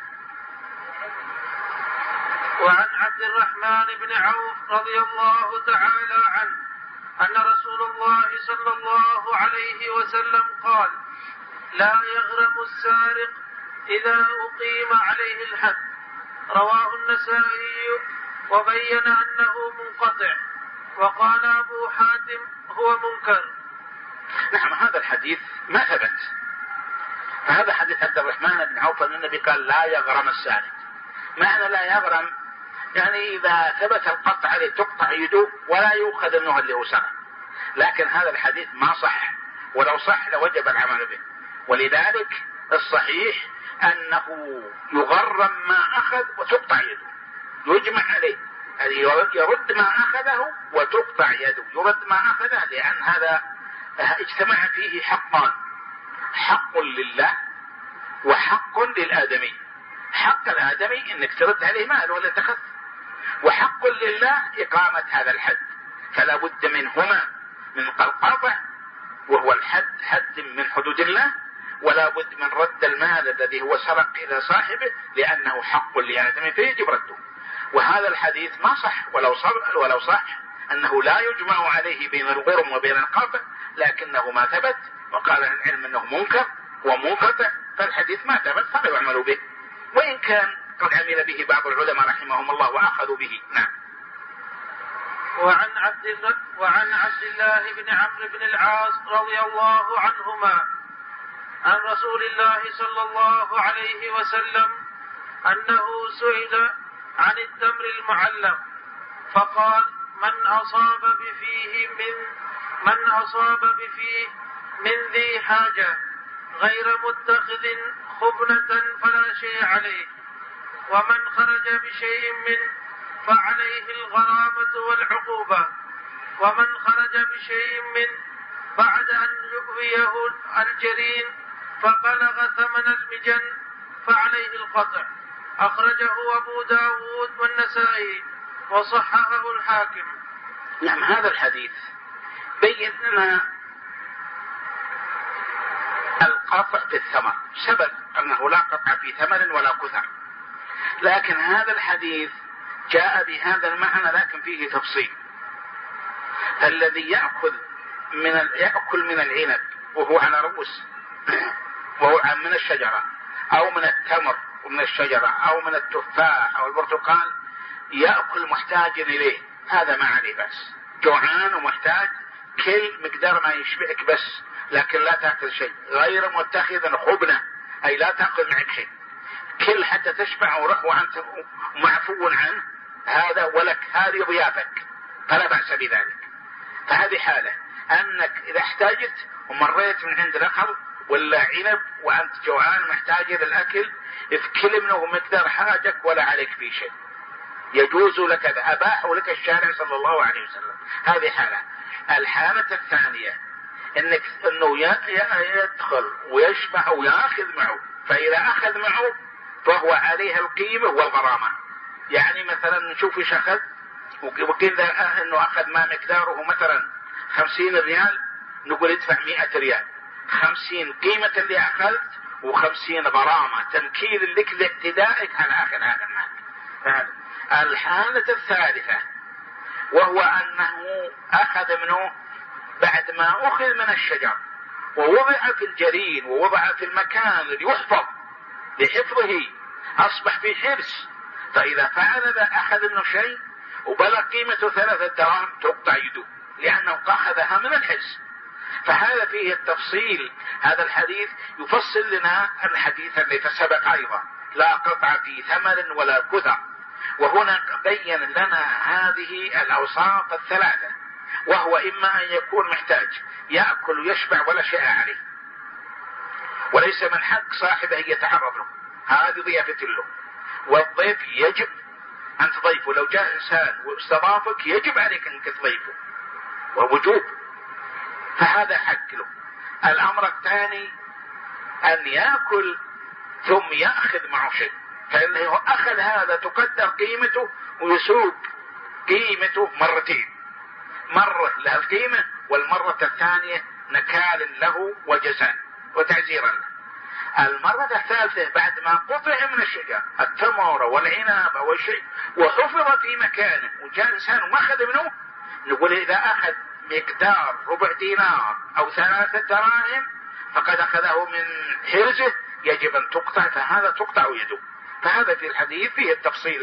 وعن عبد الرحمن بن عوف رضي الله تعالى عنه أن رسول الله صلى الله عليه وسلم قال لا يغرم السارق إذا أقيم عليه الحد. رواه النسائي وبين أنه منقطع وقال أبو حاتم هو منكر. نعم. هذا الحديث ما ثبت. فهذا حديث عبد الرحمن بن عوف أن النبي قال لا يغرم السارق. معنى لا يغرم يعني إذا ثبت القطع عليه تقطع يده ولا يؤخذ منه اللي هو سرق. لكن هذا الحديث ما صح ولو صح لوجب العمل به. ولذلك الصحيح أنه يغرم ما أخذ وتقطع يده يجمع عليه يرد ما أخذه وتقطع يده يرد ما أخذه لأن هذا اجتمع فيه حقان حق لله وحق للآدمي. حق الآدمي إنك ترد عليه مال ولا تخذ وحق لله إقامة هذا الحد. فلا بد منهما من القطع وهو الحد حد من حدود الله ولا بد من رد المال الذي هو سرق إلى صاحبه لأنه حق لآدمي فيجب رده. وهذا الحديث ما صح ولو صح أنه لا يجمع عليه بين الغرم وبين القطع لكنه ما ثبت وقال العلم أنه منكر ومنقطع فالحديث ما ثبت فلا يعمل به وإن كان قد عمل به بعض العلماء رحمهم الله وأخذوا به. نعم. وعن عبد الله بن عمرو بن العاص رضي الله عنهما عن رسول الله صلى الله عليه وسلم أنه سئل عن التمر المعلم فقال من أصاب بفيه من ذي حاجة غير متخذ خبنة فلا شيء عليه ومن خرج بشيء منه فعليه الغرامة والعقوبة ومن خرج بشيء منه بعد أن يؤويه الجرين فبلغ ثمن المجن فعليه القطع. أخرجه أبو داود والنسائي وصححه الحاكم. نعم. هذا الحديث بين لنا القطع في الثمر. سبب أنه لا قطع في ثمر ولا كثر لكن هذا الحديث جاء بهذا المعنى لكن فيه تفصيل. الذي يأكل من العنب وهو على رؤوس وهو من الشجرة أو من التمر ومن الشجرة أو من التفاح أو البرتقال يأكل محتاج إليه هذا ما عليه بس. جوعان ومحتاج كل مقدار ما يشبعك بس لكن لا تأكل شيء غير متخذ خبنة أي لا تأكل معك شيء كل حتى تشبع وروح وأنت معفو عنه هذا ولك هذه ضيافك فلا بأس بذلك. فهذه حالة أنك إذا احتاجت ومريت من عند نخل ولا عنب وأنت جوعان محتاج إلى الأكل اذكل منه مقدار حاجك ولا عليك في شيء يجوز لك أباح لك الشارع صلى الله عليه وسلم. هذه حالة. الحالة الثانية أنه يدخل ويشبع ويأخذ معه فإذا أخذ معه فهو عليه القيمة والغرامة. يعني مثلا نشوف ايش أخذ وكذا أنه أخذ ما مقداره مثلا 50 ريال نقول ادفع 100 ريال 50 قيمة اللي أخذت و50 غرامة تمكين لك لاعتدائك على أخذ هذا المال. الحالة الثالثة وهو أنه أخذ منه بعد ما أخذ من الشجر ووضع في الجرين ووضع في المكان اللي يحفظ لحفظه، أصبح في حرص، فإذا فعل ذا أخذ منه شيء وبلغ قيمته 3 دراهم تقطع يده لأنه أخذها من الحرص. فهذا فيه التفصيل. هذا الحديث يفصل لنا الحديث الذي سبق أيضا، لا قطع في ثمن ولا كثر. وهنا بين لنا هذه الأوصاف الثلاثة، وهو إما أن يكون محتاج يأكل ويشبع ولا شيء عليه، وليس من حق صاحبه يتعرض له، هذه ضيافة له. والضيف يجب أن تضيفه، لو جاء إنسان واستضافك يجب عليك أنك تضيفه، ووجوب، فهذا حق له. الأمر الثاني أن يأكل ثم يأخذ معه شيء، فإنه أخذ هذا تقدر قيمته ويسوق قيمته مرتين، مرة له القيمة والمرة الثانية نكال له وجزاء وتعزيرا له. المرة الثالثة بعد ما قطع من الشجر التمر والعنب والشيء وحفظ في مكانه وجاء إنسان وما أخذ منه، نقول إذا أخذ مقدار ربع دينار أو 3 دراهم فقد أخذه من حرزه يجب أن تقطع، فهذا تقطع يده. فهذا في الحديث فيه التفصيل.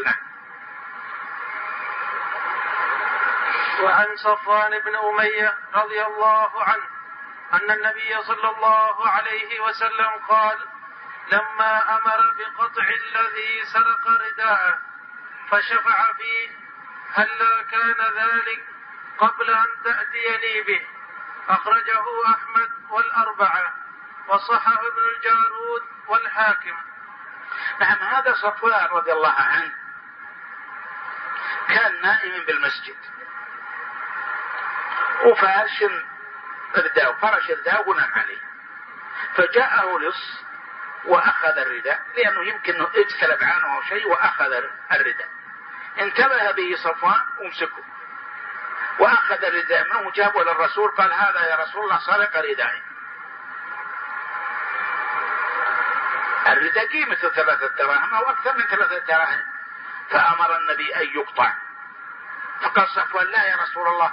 وعن صفوان بن أمية رضي الله عنه أن النبي صلى الله عليه وسلم قال: لما أمر بقطع الذي سرق رداءه فشفع فيه هل كان ذلك قبل أن تأتيني به، أخرجه أحمد والأربعة وصححه ابن الجارود والحاكم. نعم، هذا صفوان رضي الله عنه كان نائما بالمسجد وفارش رداء، فرش رداء ونام عليه، فجاءه لص وأخذ الرداء لأنه يمكن أنه اجتلب عنه أو شيء وأخذ الرداء. انتبه به صفوان ومسكه وأخذ الرداء منه وجابه للرسول، قال: هذا يا رسول الله سرق ردائي. الرداء قيمته 3 دراهم أو أكثر من 3 دراهم، فأمر النبي أن يقطع. فقال صفوان: لا يا رسول الله،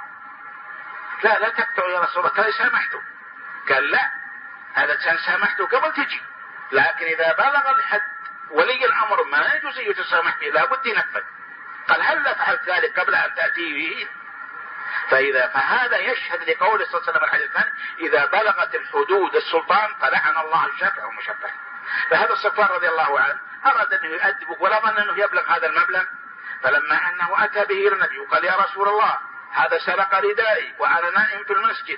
لا تقطع يا رسول الله، قال: سامحته. قال: لا، هذا كان سامحته قبل تجي، لكن إذا بلغ الحد ولي الأمر ما يجوز يتسامح به، لابد ينفذ. قال: هل فعلت ذلك قبل أن تأتي به؟ فهذا يشهد لقول صلى الله عليه وسلم الحديث الثاني: إذا بلغت الحدود السلطان فلعن الله الشافع والمشفع. فهذا صفوان رضي الله عنه أراد أنه يؤدبه ولا ظن أنه يبلغ هذا المبلغ، فلما أنه أتى به إلى النبي وقال: يا رسول الله، هذا سرق ردائي وأنا نائم في المسجد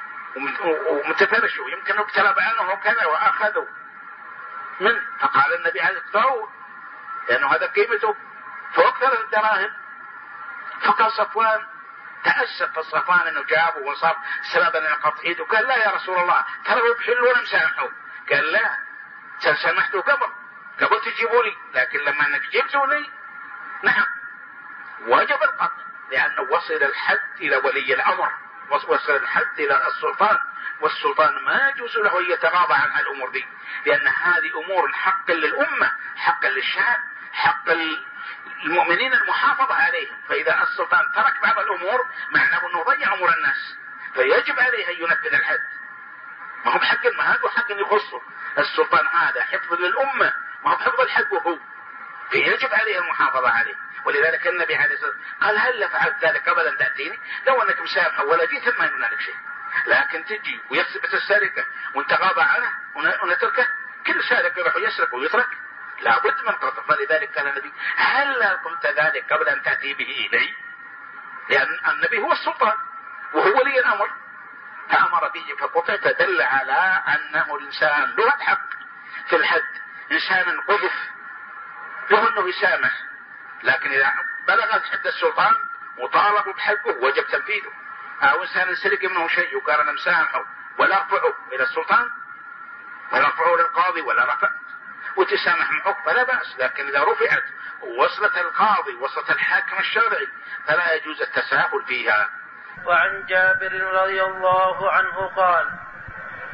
ومتفرش ويمكن أنه اقترب عنه وكذا وأخذه منه. فقال النبي: عليه الصلاة لأنه هذا قيمته فوق 3 دراهم. فقال صفوان، تأسف صفوان أنه جابه وصاب سببا لقطع يده، قال: لا يا رسول الله، ترى بحل ولا مسامحه. قال: لا، سامحته قبل تجيبوا لي، لكن لما أنك جبتوا لي نعم وجب القطع، لأنه وصل الحد إلى ولي الأمر، وصل الحد إلى السلطان، والسلطان ما يجوز له أن يتغاضى عن الأمور دي، لأن هذه أمور حق للأمة، حق للشعب، حق المؤمنين المحافظة عليهم. فإذا السلطان ترك بعض الأمور معناه أنه ضيع أمور الناس، فيجب عليه أن ينفذ الحد. ما هو بحق المهاد وحق يخصه السلطان، هذا حفظ للأمة ما هو بحفظ الحق وهو، فيجب عليه المحافظة عليه. ولذلك النبي عليه الصلاة والسلام قال: هل فعلت ذلك قبل أن تأتيني؟ لو أنك مسامحه ولا جيت ما يمنع لك شيء، لكن تجي ويثبت السرقة وانت غاضى عنه ونتركه، كل سارق يروح يسرق ويترك، لابد من قطع. فلذلك قال النبي: هل قلت ذلك قبل أن تأتي به إلي؟ لأن النبي هو السلطان وهو ولي الأمر، فأمر به فقطع، فدل على أنه الإنسان له حق في الحد. إنسان قذف له أنه يسامح، لكن إذا بلغت حد السلطان وطالبوا بحقه وجب تنفيذه. أو إنسان سرق منه شيء وقال أنا مسامحه ولا رفعه إلى السلطان ولا رفعه للقاضي ولا رفع وتسامح معه فلا بأس، لكن إذا رفعت ووصلت القاضي وصلت الحاكم الشرعي فلا يجوز التساهل فيها. وعن جابر رضي الله عنه قال: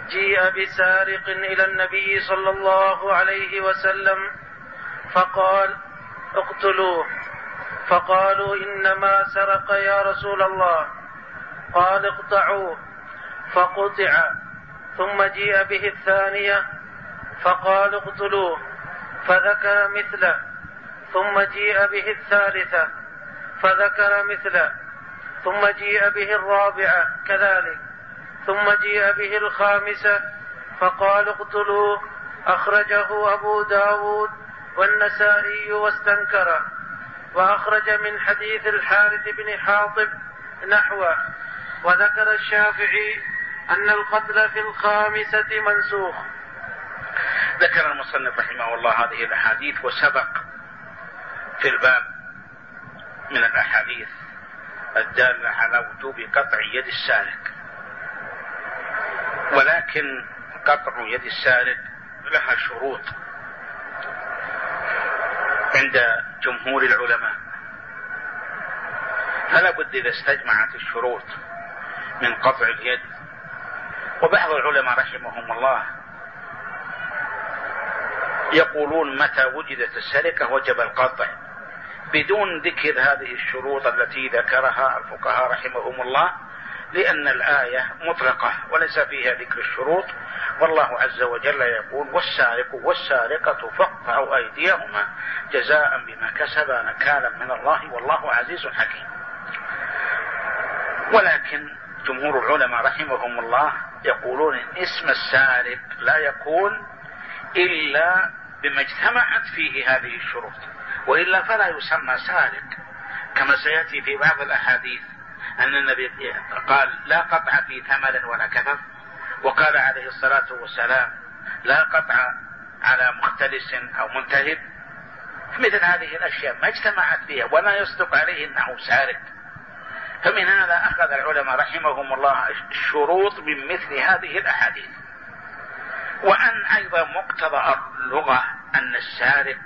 جيء بسارق إلى النبي صلى الله عليه وسلم فقال اقتلوه، فقالوا إنما سرق يا رسول الله، قال اقطعوه، فقطع. ثم جيء به الثانية فقال اقتلوه، فذكر مثله. ثم جيء به الثالثة فذكر مثله. ثم جيء به الرابعة كذلك. ثم جيء به الخامسة فقال اقتلوه. أخرجه أبو داود والنسائي واستنكره، وأخرج من حديث الحارث بن حاطب نحوه. وذكر الشافعي أن القتل في الخامسة منسوخ. ذكر المصنف رحمه الله هذه الأحاديث، وسبق في الباب من الأحاديث الدالة على وجوب قطع يد السارق، ولكن قطع يد السارق لها شروط عند جمهور العلماء، فلا بد إذا استجمعت الشروط من قطع اليد. وبعض العلماء رحمهم الله يقولون متى وجدت السرقة وجب القطع، بدون ذكر هذه الشروط التي ذكرها الفقهاء رحمهم الله، لأن الآية مطلقة وليس فيها ذكر الشروط. والله عز وجل يقول والسارق والسارقة فاقطعوا أيديهما جزاء بما كسبا نكالا من الله والله عزيز حكيم. ولكن جمهور العلماء رحمهم الله يقولون إن اسم السارق لا يكون إلا بما اجتمعت فيه هذه الشروط، وإلا فلا يسمى سارق، كما سيأتي في بعض الأحاديث أن النبي قال لا قطع في ثمن ولا كفف، وقال عليه الصلاة والسلام لا قطع على مختلس أو منتهب. مثل هذه الأشياء ما اجتمعت فيها ولا يصدق عليه أنه سارق. فمن هذا أخذ العلماء رحمهم الله الشروط من مثل هذه الأحاديث. وأن أيضا مقتضى اللغة أن السارق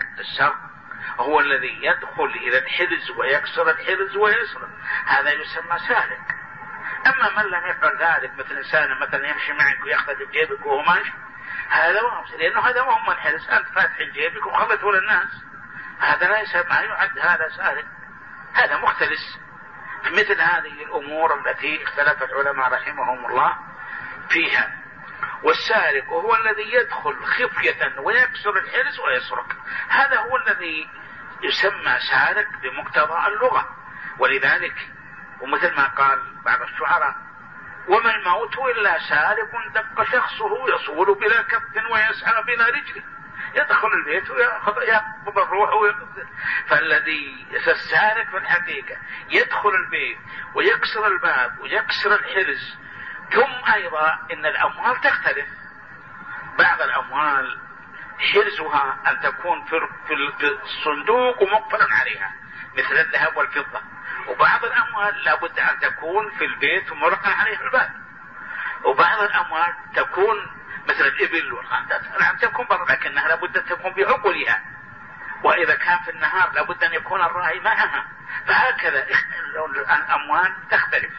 هو الذي يدخل إلى الحرز ويكسر الحرز ويسرق، هذا يسمى سارق. أما من لم يفعل ذلك، مثل إنسان مثلا يمشي معك ويأخذ بجيبك وهو ماشي، هذا مو، لأنه هذا مو الحرز، أنت فاتح جيبك وخلته للناس، هذا ليس ما يعد هذا سارق، هذا مختلس. مثل هذه الأمور التي اختلف العلماء رحمهم الله فيها. والسارق هو الذي يدخل خفية ويكسر الحرز ويسرق، هذا هو الذي يسمى سارق بمقتضى اللغة. ولذلك ومثل ما قال بعض الشعراء وما الموت إلا سارق دق شخصه يصول بلا كف ويسعى بلا رجل، يدخل البيت ويقبض الروح فالذي السارق في الحقيقة يدخل البيت ويكسر الباب ويكسر الحرز. ثم أيضا إن الأموال تختلف، بعض الأموال حرزها أن تكون في الصندوق ومقفلا عليها مثل الذهب والفضة، وبعض الأموال لابد أن تكون في البيت ومرقا عليها الباب، وبعض الأموال تكون مثل الإبل والخندات أن تكون برا، لكنها لابد أن تكون بعقلها، وإذا كان في النهار لابد أن يكون الراعي معها. فهكذا الأموال تختلف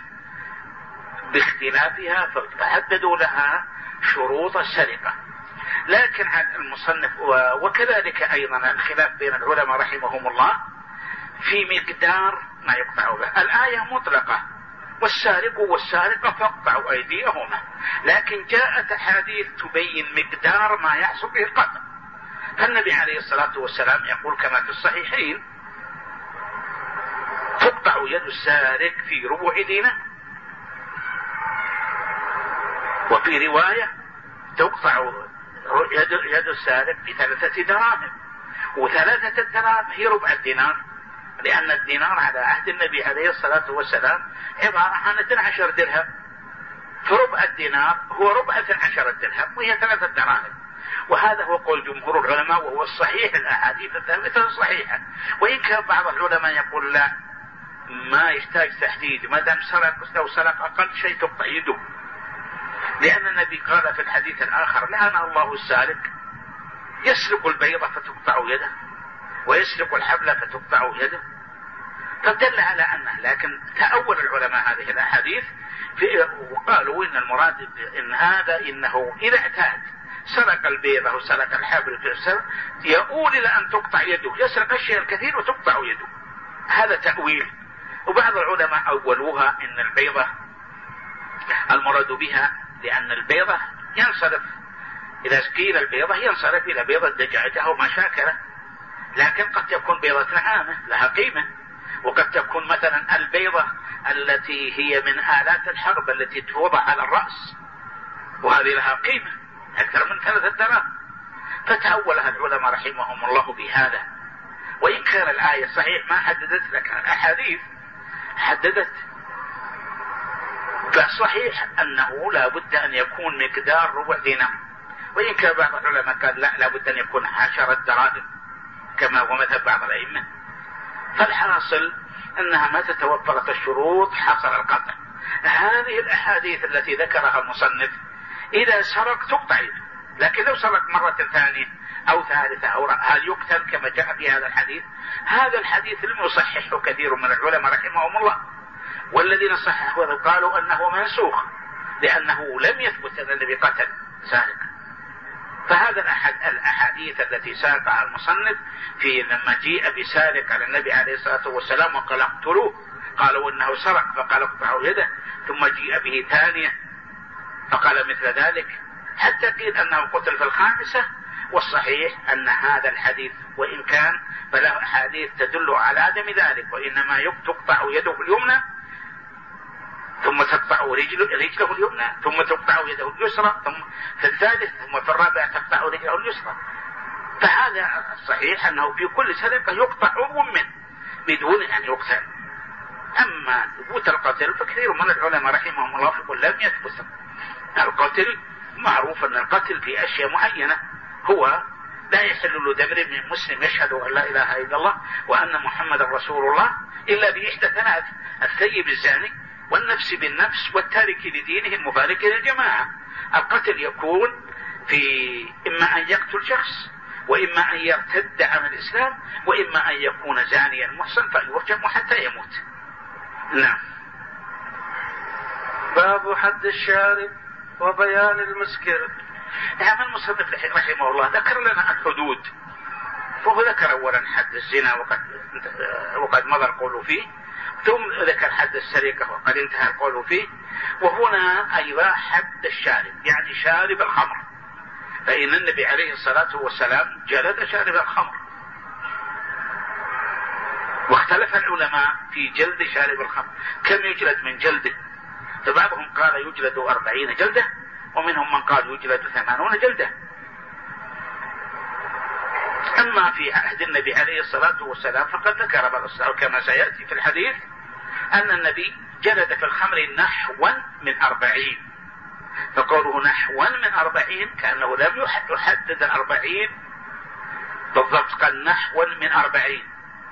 باختلافها، فحددوا لها شروط السرقة. لكن المصنف وكذلك أيضا الخلاف بين العلماء رحمهم الله في مقدار ما يقطع به. الآية مطلقة والسارق والسارقة فاقطعوا أيديهما، لكن جاءت أحاديث تبين مقدار ما يحصل به القطع. فالنبي عليه الصلاة والسلام يقول كما في الصحيحين تقطع يد السارق في ربع دينار، وفي رواية تقطع يد السارق في 3 دراهم، و3 دراهم هي ربع الدينار، لأن الدينار على عهد النبي عليه الصلاة والسلام عبارة عن 12 درهم، فربع الدينار هو ربع 12 درهم وهي 3 دراهم. وهذا هو قول جمهور العلماء وهو الصحيح، الأحاديث الثابتة الصحيحة. وإن كان بعض العلماء يقول لا، ما يحتاج تحديد، ما دام سرق لو سرق أقل شيء تقطع يده، لأن النبي قال في الحديث الآخر لعن الله السارق يسرق البيضة فتقطع يده ويسرق الحبل فتقطع يده. فدل على أنه، لكن تأول العلماء هذه الأحاديث وقالوا إن المراد إن هذا إنه إذا اعتاد سرق البيضة وسرق الحبل في السرق يؤول إلى أن تقطع يده، يسرق الشيء الكثير وتقطع يده. هذا تأويل. وبعض العلماء أولوها إن البيضة المراد بها لأن البيضة ينصرف، إذا سكين البيضة ينصرف إلى بيضة دجاجة أو ما شاكله، لكن قد تكون بيضة نعامة لها قيمة، وقد تكون مثلا البيضة التي هي من آلات الحرب التي توضع على الرأس، وهذه لها قيمة أكثر من 3 دراهم. فتأولها العلماء رحمهم الله بهذا. وإن كان الآية صحيح ما حددت، لكن الأحاديث حددت. فالصحيح أنه لا بد أن يكون مقدار ربع دينار، وإن كان بعض العلماء قال لا بد أن يكون 10 دراهم كما هو مذهب بعض الأئمة. فالحاصل أنها ما توفرت الشروط حصل القطع. هذه الأحاديث التي ذكرها المصنف إذا سرق تقطع يده، لكن لو سرق مرة ثانية أو ثالثة أو هل يقتل كما جاء في هذا الحديث؟ هذا الحديث لم يصححه كثير من العلماء رحمهم الله، والذين صححوه قالوا أنه منسوخ لأنه لم يثبت أن النبي قتل سارقا. فهذا الأحاديث التي ساقها المصنف في لما جيء بسارق على النبي عليه الصلاة والسلام وقال اقتلوه، قالوا إنه سرق فقال اقطعوا يده، ثم جيء به ثانية فقال مثل ذلك، حتى قيل أنه قتل في الخامسة. والصحيح أن هذا الحديث وإن كان فله أحاديث تدل على عدم ذلك، وإنما تقطع يده اليمنى ثم تقطع رجله اليمنى ثم تقطع يده اليسرى، ثم في الثالث ثم في الرابع تقطع رجله اليسرى. فهذا الصحيح أنه في كل سرقة يقطع عضو منه بدون أن يقتل. أما ثبوت القتل فكثير من العلماء رحمهم الله يقول لم يثبت القتل. معروف أن القتل في أشياء معينة، هو لا يحل له دم من مسلم يشهد أن لا إله إلا الله وأن محمد رسول الله إلا بإحدى 3: الثيب الزاني والنفس بالنفس والتارك لدينه المفارق للجماعة. القتل يكون في إما أن يقتل شخص، وإما أن يرتد عن الإسلام، وإما أن يكون زانيا محصن فيرجم حتى يموت. نعم. باب حد الشارب وبيان المسكر. نعم. المصنف رحمه الله ذكر لنا الحدود، فهو ذكر أولا حد الزنا وقد مضى القول فيه، ثم ذكر حد السرقة وقد انتهى القول فيه، وهنا أيضا حد الشارب يعني شارب الخمر، فإن النبي عليه الصلاة والسلام جلد شارب الخمر. واختلف العلماء في جلد شارب الخمر كم يجلد من جلده، فبعضهم قال يجلد 40 جلدة، ومنهم من قال يجلد 80 جلدة. أما في عهد النبي عليه الصلاة والسلام فقد ذكر بعض الصحابة كما سيأتي في الحديث أن النبي جلد في الخمر نحوا من 40، فقوله نحوا من 40 كأنه لم يحدد 40 بالضبط، قال نحوا من 40.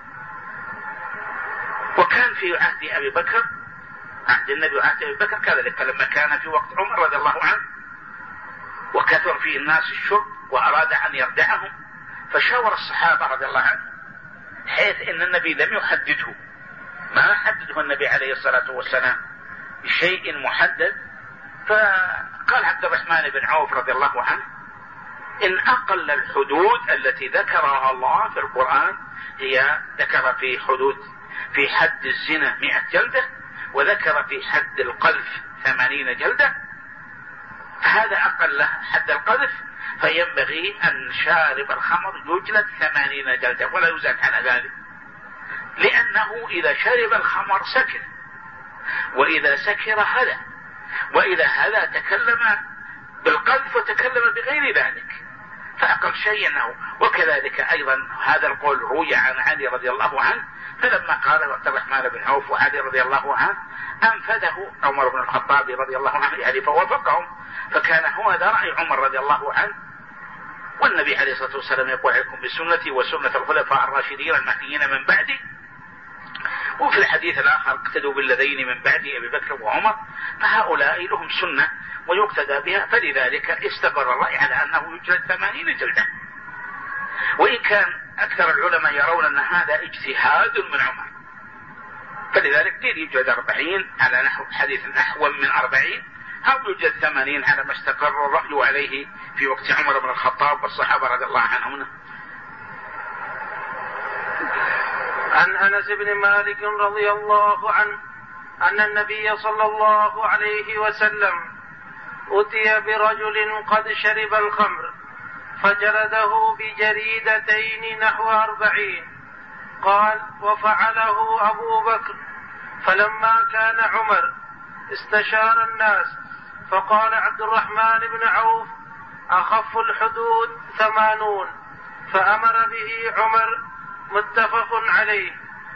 وكان في عهد أبي بكر، عهد النبي وعهد أبي بكر كذلك، لما كان في وقت عمر رضي الله عنه وكثر فيه الناس الشرب وأراد أن يردعهم، فشاور الصحابة رضي الله عنه حيث إن النبي لم يحدده، ما حدده النبي عليه الصلاة والسلام بشيء محدد. فقال عبد الرحمن بن عوف رضي الله عنه إن أقل الحدود التي ذكرها الله في القرآن هي ذكر في حدود في حد الزنا 100 جلدة، وذكر في حد القذف 80 جلدة، هذا أقل حد القذف، فينبغي أن شارب الخمر يجلد 80 جلدة ولا يزاد على ذلك، لأنه إذا شرب الخمر سكر، وإذا سكر هدى، وإذا هدى تكلم بالقذف وتكلم بغير ذلك، فأقل شيء أنه. وكذلك أيضا هذا القول روي عن علي رضي الله عنه، فلما قال عبد الرحمن بن عوف وعلي رضي الله عنه أنفذه عمر بن الخطاب رضي الله عنه يعني فوافقهم، فكان هو ذا رأي عمر رضي الله عنه. والنبي عليه الصلاة والسلام يقول عليكم بسنتي وسنة الخلفاء الراشدين المهديين من بعدي، وفي الحديث الآخر اقتدوا بالذين من بعدي أبي بكر وعمر، فهؤلاء لهم سنة ويقتدى بها، فلذلك استقر الرأي على أنه يجلد 80 جلدة. وإن كان أكثر العلماء يرون أن هذا اجتهاد من عمر، فلذلك قيل يوجد 40 على نحو حديث أحوم من 40، أو يوجد 80 على ما استقر الرأي عليه في وقت عمر بن الخطاب والصحابة رضي الله عنهم. عن أنس بن مالك رضي الله عنه أن النبي صلى الله عليه وسلم أتي برجل قد شرب الخمر فجلده بجريدتين نحو 40. قال: وفعله أبو بكر. فلما كان عمر استشار الناس فقال عبد الرحمن بن عوف: أخف الحدود 80. فأمر به عمر. متفق عليه.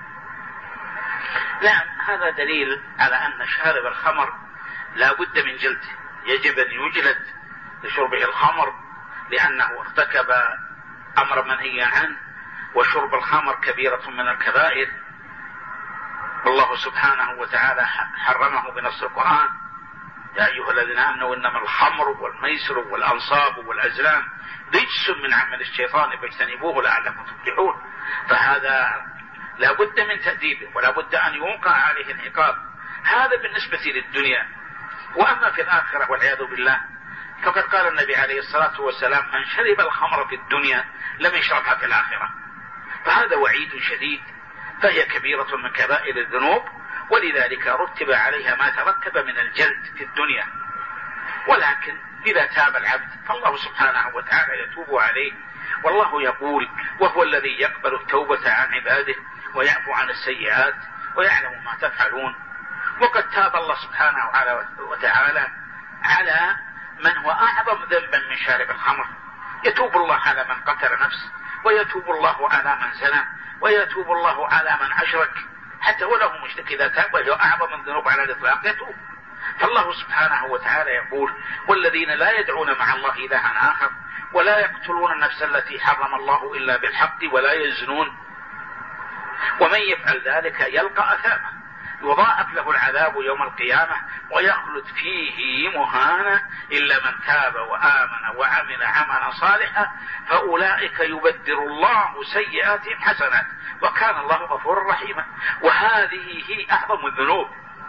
نعم، هذا دليل على أن شارب الخمر لا بد من جلده، يجب أن يجلد لشربه الخمر، لأنه ارتكب أمر منهي عنه، وشرب الخمر كبيرة من الكبائر، والله سبحانه وتعالى حرمه بنص القرآن: يا أيها الذين آمنوا إنما الخمر والميسر والأنصاب والأزلام رجس من عمل الشيطان فاجتنبوه لعلكم تفلحون. فهذا لا بد من تأديبه، ولا بد أن يوقع عليه العقاب. هذا بالنسبة للدنيا. وأما في الآخرة والعياذ بالله، فقد قال النبي عليه الصلاة والسلام: من شرب الخمر في الدنيا لم يشربها في الآخرة. فهذا وعيد شديد، فهي كبيرة من كبائر الذنوب، ولذلك رتب عليها ما ترتب من الجلد في الدنيا. ولكن إذا تاب العبد فالله سبحانه وتعالى يتوب عليه، والله يقول: وهو الذي يقبل التوبة عن عباده ويعفو عن السيئات ويعلم ما تفعلون. وقد تاب الله سبحانه وتعالى على من هو أعظم ذنبا من شارب الخمر. يتوب الله على من قتل نفس، ويتوب الله على من زنى، ويتوب الله على من أشرك، حتى ولو مشرك إذا تاب وهو أعظم الذنوب على الإطلاق يتوب. فالله سبحانه وتعالى يقول: والذين لا يدعون مع الله إلها آخر ولا يقتلون النفس التي حرم الله إلا بالحق ولا يزنون ومن يفعل ذلك يلقى أثاما يضاعف له العذاب يوم القيامة ويخلد فيه مهانا إلا من تاب وآمن وعمل عملا صالحا فأولئك يبدل الله سيئاتهم حسنات وكان الله غفورا رحيما. وهذه هي أعظم الذنوب.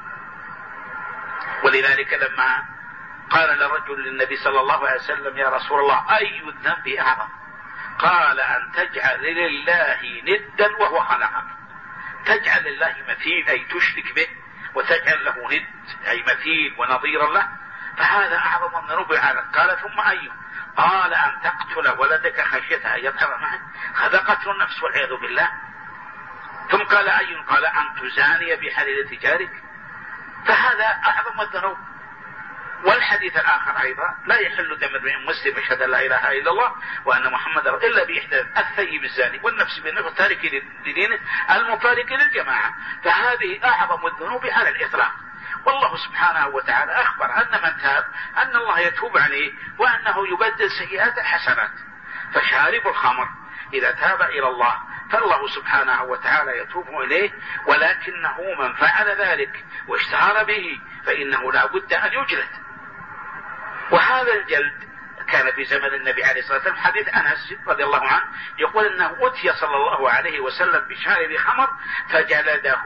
ولذلك لما قال لرجل للنبي صلى الله عليه وسلم: يا رسول الله أي الذنب أعظم؟ قال: أن تجعل لله ندا وهو خلقك. تجعل لله مثيل أي تشرك به، وتجعل له ند أي مثيل ونظيرا له، فهذا أعظم الذنوب عليك. قال: ثم أيه؟ قال: أن تقتل ولدك خشية أن يطعم معك. هذا قتل النفس والعياذ بالله. ثم قال: أي؟ قال: أن تزاني بحليلة جارك. فهذا أعظم الذنوب. والحديث الآخر أيضا: لا يحل دم امرئ مسلم يشهد أن لا إله إلا الله وأن محمدا إلا بإحدى الثيب الزاني والنفس بالنفس التارك لدينه المفارق للجماعة. فهذه أعظم الذنوب على الإطلاق. والله سبحانه وتعالى أخبر أن من تاب أن الله يتوب عليه وأنه يبدل سيئات حسنات. فشارب الخمر إذا تاب إلى الله فالله سبحانه وتعالى يتوب إليه، ولكنه من فعل ذلك واشتهر به فإنه لا بد أن يجلد. وهذا الجلد كان في زمن النبي عليه الصلاة والسلام. حديث أنس رضي الله عنه يقول أنه أتي صلى الله عليه وسلم بشارب خمر فجلده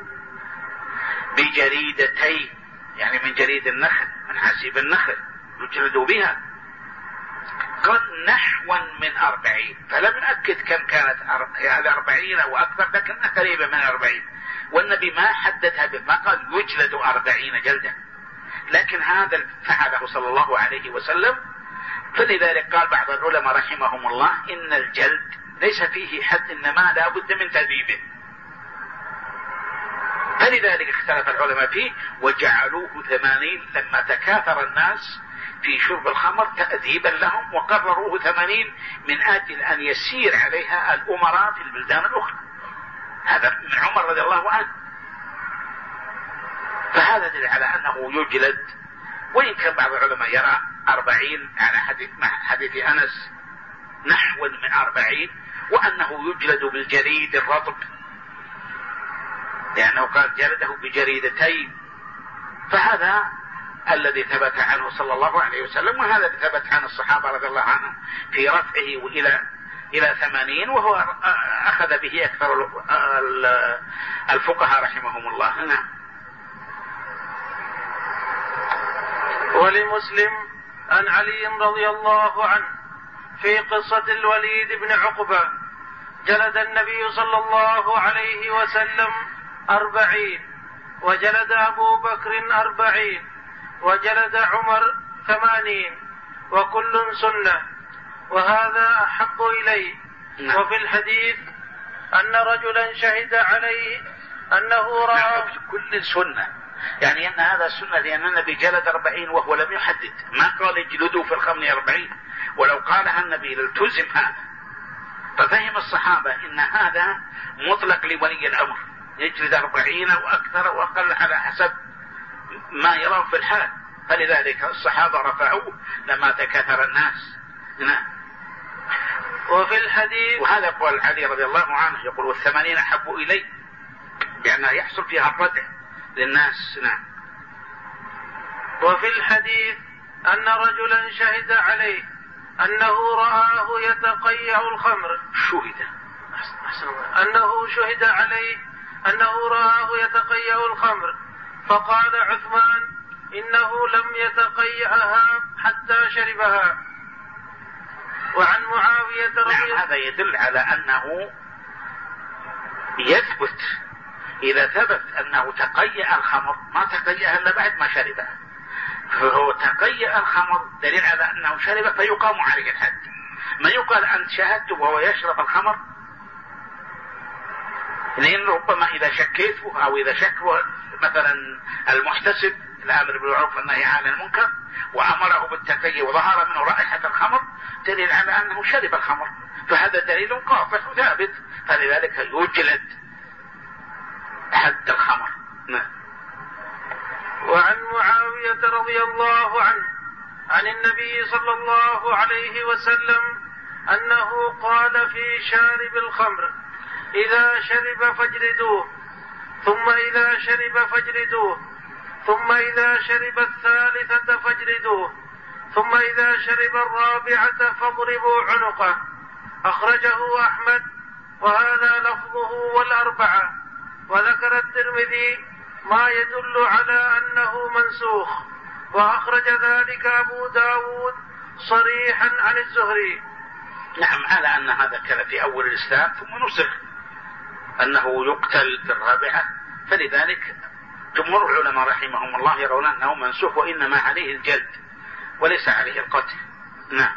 بجريدتين، يعني من جريد النخل، من حسيب النخل يجلد بها، قد نحوا من 40. فلم يؤكد كم كانت، يعني 40 أو أكثر، لكنها قريبة من 40. والنبي ما حددها ما قال يجلد 40 جلدة، لكن هذا فعله صلى الله عليه وسلم. فلذلك قال بعض العلماء رحمهم الله: إن الجلد ليس فيه حد، إنما لا بد من تأديبه. فلذلك اختلف العلماء فيه وجعلوه 80 لما تكاثر الناس في شرب الخمر تأديبا لهم، وقرروه 80 من أجل أن يسير عليها الأمراء في البلدان الأخرى. هذا من عمر رضي الله عنه. فهذا دليل على أنه يجلد، وإن كان بعض العلماء يرى 40 على حديث أنس نحو من 40، وأنه يجلد بالجريد الرطب، لأنه قال جلده بجريدتين. فهذا الذي ثبت عنه صلى الله عليه وسلم، وهذا الذي ثبت عن الصحابة رضي الله عنهم في رفعه إلى 80، وهو أخذ به أكثر الفقهاء رحمهم الله. نعم. ولمسلم عن علي رضي الله عنه في قصة الوليد بن عقبة: جلد النبي صلى الله عليه وسلم 40، وجلد أبو بكر 40، وجلد عمر 80، وكل سنة، وهذا أحب إليه. وفي الحديث أن رجلا شهد عليه أنه رأى كل سنة، يعني أن هذا سنة، لأن النبي جلد 40 وهو لم يحدد، ما قال اجلدوا في الخمر 40، ولو قالها النبي لالتزم هذا. ففهم الصحابة إن هذا مطلق لولي الأمر، يجلد 40 أو أكثر أو أقل على حسب ما يرون في الحال، فلذلك الصحابة رفعوه لما تكاثر الناس. نعم. وفي الحديث، وهذا قول علي رضي الله عنه، يقول 80 أحب إلي، بأنه يحصل فيها الردع للناس. نعم. وفي الحديث أن رجلا شهد عليه أنه رآه يتقيأ الخمر، أنه شهد عليه أنه رآه يتقيأ الخمر، فقال عثمان: إنه لم يتقيأها حتى شربها. وعن معاوية رضي الله. هذا يدل على أنه يثبت، إذا ثبت أنه تقيأ الخمر ما تقيأها إلا بعد ما شربها، فهو تقيأ الخمر دليل على أنه شرب فيقام عليه الحد. ما يقال أنت شاهدت وهو يشرب الخمر، لأن ربما إذا شكيته أو إذا شكوى مثلا المحتسب الآمر بالمعروف والنهي عن المنكر وأمره بالتقي وظهر منه رائحة الخمر، دليل على أنه شرب الخمر، فهذا دليل قاطع وثابت، فلذلك يجلد حد الخمر. نعم. وعن معاوية رضي الله عنه عن النبي صلى الله عليه وسلم أنه قال في شارب الخمر: إذا شرب فاجلدوه، ثم إذا شرب فاجلدوه، ثم إذا شرب الثالثة فاجلدوه، ثم إذا شرب الرابعة فاضربوا عنقه. أخرجه أحمد، وهذا لفظه والأربعة. وذكر الترمذي ما يدل على أنه منسوخ، وأخرج ذلك أبو داود صريحا عن الزهري. نعم، على أن هذا كان في أول الإسلام ثم نسخ أنه يقتل في الرابعة، فلذلك جمهور العلماء رحمهم الله يرون أنه منسوخ، وإنما عليه الجلد وليس عليه القتل. نعم.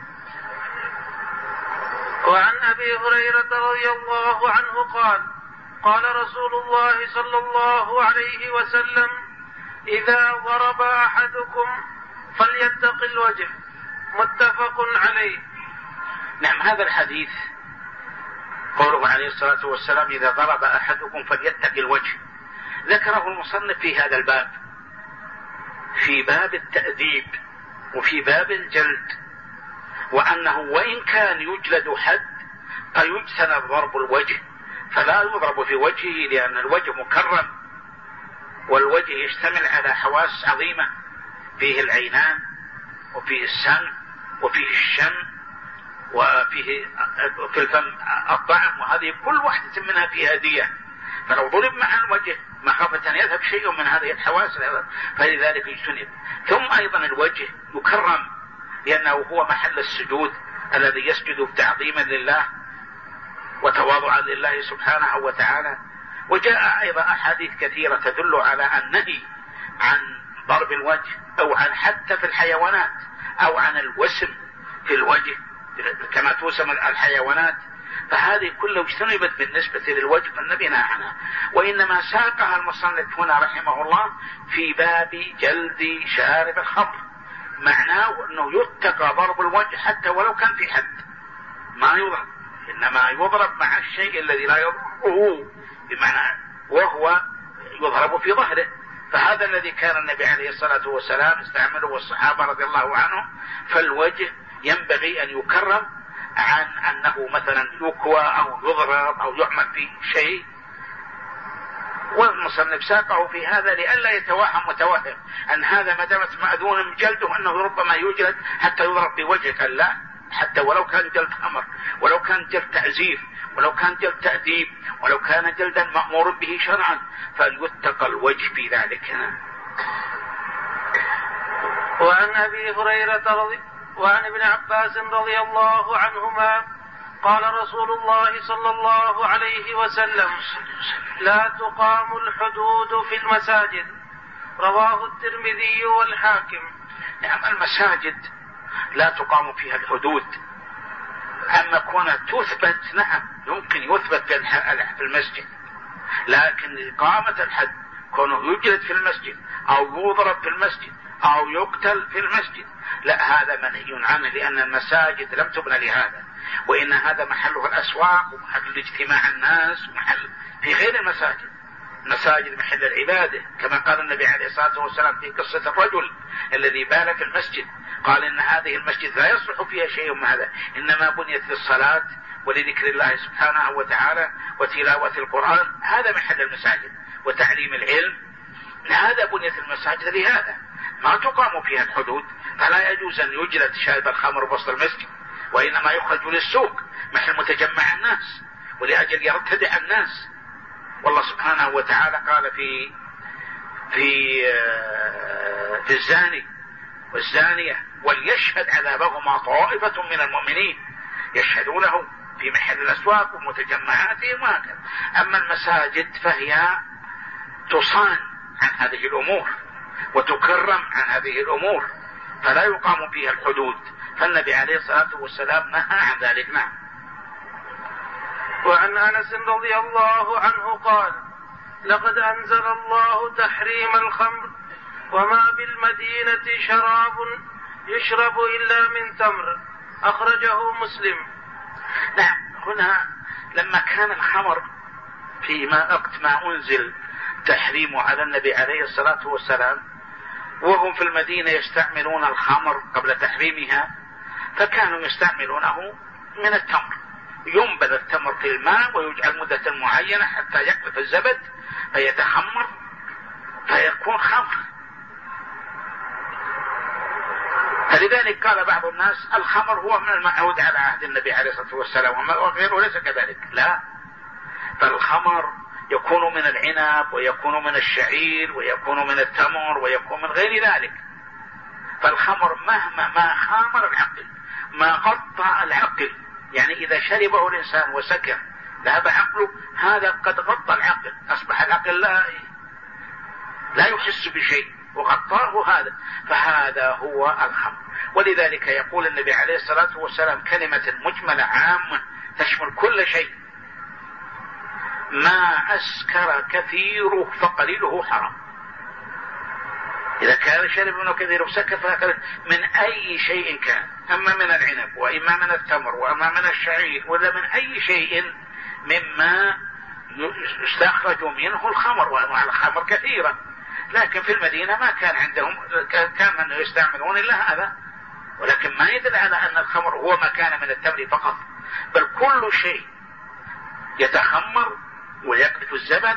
وعن أبي هريرة رضي الله عنه قال: قال رسول الله صلى الله عليه وسلم: إذا ضرب أحدكم فليتق الوجه. متفق عليه. نعم، هذا الحديث قوله عليه الصلاة والسلام: إذا ضرب أحدكم فليتق الوجه، ذكره المصنف في هذا الباب، في باب التأديب وفي باب الجلد، وأنه وإن كان يجلد حد فيجتنب ضرب الوجه، فلا يضرب في وجهه، لأن الوجه مكرم، والوجه يشتمل على حواس عظيمة، فيه العينان وفيه السمع وفيه الشم وفيه في الفم الطعم، وهذه كل واحدة منها فيها دية، فلو ضرب مع الوجه مخافة أن يذهب شيء من هذه الحواس فلذلك يجتنب. ثم أيضا الوجه يكرم، لأنه هو محل السجود الذي يسجد تعظيما لله وتواضعا لله سبحانه وتعالى. وجاء أيضا أحاديث كثيرة تدل على النهي عن ضرب الوجه، أو عن حتى في الحيوانات، أو عن الوسم في الوجه كما توسم الحيوانات، فهذه كلها اجتنبت بالنسبة للوجه، فالنبي نهى عنها، وإنما ساقها المصنف هنا رحمه الله في باب جلد شارب الخمر، معناه أنه يتقى ضرب الوجه حتى ولو كان في حد، ما يضرب، إنما يضرب مع الشيء الذي لا يضره، بمعنى وهو يضرب في ظهره. فهذا الذي كان النبي عليه الصلاة والسلام استعمله والصحابة رضي الله عنهم، فالوجه ينبغي أن يكرم عن أنه مثلا يكوى أو يضرب أو يعمل في شيء. والمصنف ساقه في هذا لئلا يتوهم متوهم أن هذا ما دامت مأذون بجلده أنه ربما يجلد حتى يضرب في وجهه، لا، حتى ولو كان جلد أمر، ولو كان جلد تعزير، ولو كان جلد تأديب، ولو كان جلدا مأمور به شرعا، فليتقى الوجه في ذلك. وعن ابن عباس رضي الله عنهما قال رسول الله صلى الله عليه وسلم: لا تقام الحدود في المساجد. رواه الترمذي والحاكم. نعم، المساجد لا تقام فيها الحدود. أما كونها تثبت، نعم يمكن يثبت في المسجد، لكن إقامة الحد كونه يجلد في المسجد أو يضرب في المسجد أو يقتل في المسجد، لا، هذا منهي عنه، لأن المساجد لم تبنى لهذا، وإن هذا محله الأسواق ومحل اجتماع الناس ومحل في غير المساجد. المساجد محل العبادة، كما قال النبي عليه الصلاة والسلام في قصة الرجل الذي بال في المسجد، قال إن هذه المسجد لا يصلح فيها شيء من هذا، إنما بنيت للصلاة ولذكر الله سبحانه وتعالى وتلاوة القرآن، هذا محل المساجد، وتعليم العلم، هذا بنيت المساجد لهذا، ما تقام فيها الحدود. فلا يجوز أن يجلد شارب الخمر بوسط المسجد، وإنما يخرج للسوق محل متجمع الناس ولأجل يرتدع الناس. والله سبحانه وتعالى قال في الزاني والزانية وليشهد عذابهما طائفة من المؤمنين، يشهدونه في محل الأسواق ومتجمعاتهم وهكذا. أما المساجد فهي تصان عن هذه الأمور وتكرم عن هذه الأمور، فلا يقام فيها الحدود، فالنبي عليه الصلاة والسلام نهى عن ذلك. نعم. وعن أنس رضي الله عنه قال: لقد أنزل الله تحريم الخمر وما بالمدينة شراب يشرب إلا من تمر. أخرجه مسلم. نعم، هنا لما كان الخمر في وقت ما أنزل تحريمه على النبي عليه الصلاة والسلام، وهم في المدينة يستعملون الخمر قبل تحريمها، فكانوا يستعملونه من التمر، ينبذ التمر في الماء ويجعل مدة معينة حتى يقلف الزبد فيتخمر فيكون خمر. فلذلك قال بعض الناس الخمر هو من المعهود على عهد النبي عليه الصلاة والسلام وغيره ليس كذلك، لا، فالخمر يكون من العنب ويكون من الشعير ويكون من التمر ويكون من غير ذلك. فالخمر مهما ما خامر العقل، ما غطى العقل، يعني إذا شربه الإنسان وسكر ذهب عقله، هذا قد غطى العقل، أصبح العقل لا يحس بشيء وغطاه هذا، فهذا هو الخمر. ولذلك يقول النبي عليه الصلاة والسلام كلمة مجملة عامة تشمل كل شيء: ما أسكر كثيره فقليله حرام. إذا كان شرب منه كثير وسكر فقليله من أي شيء كان، أما من العنب وإما من التمر وإما من الشعير ولا من أي شيء مما يستخرج منه الخمر، وأنواع الخمر كثيرة، لكن في المدينة ما كان عندهم، كان يستعملون إلا هذا، ولكن ما يدل على أن الخمر هو ما كان من التمر فقط، بل كل شيء يتخمر ويقذف الزبد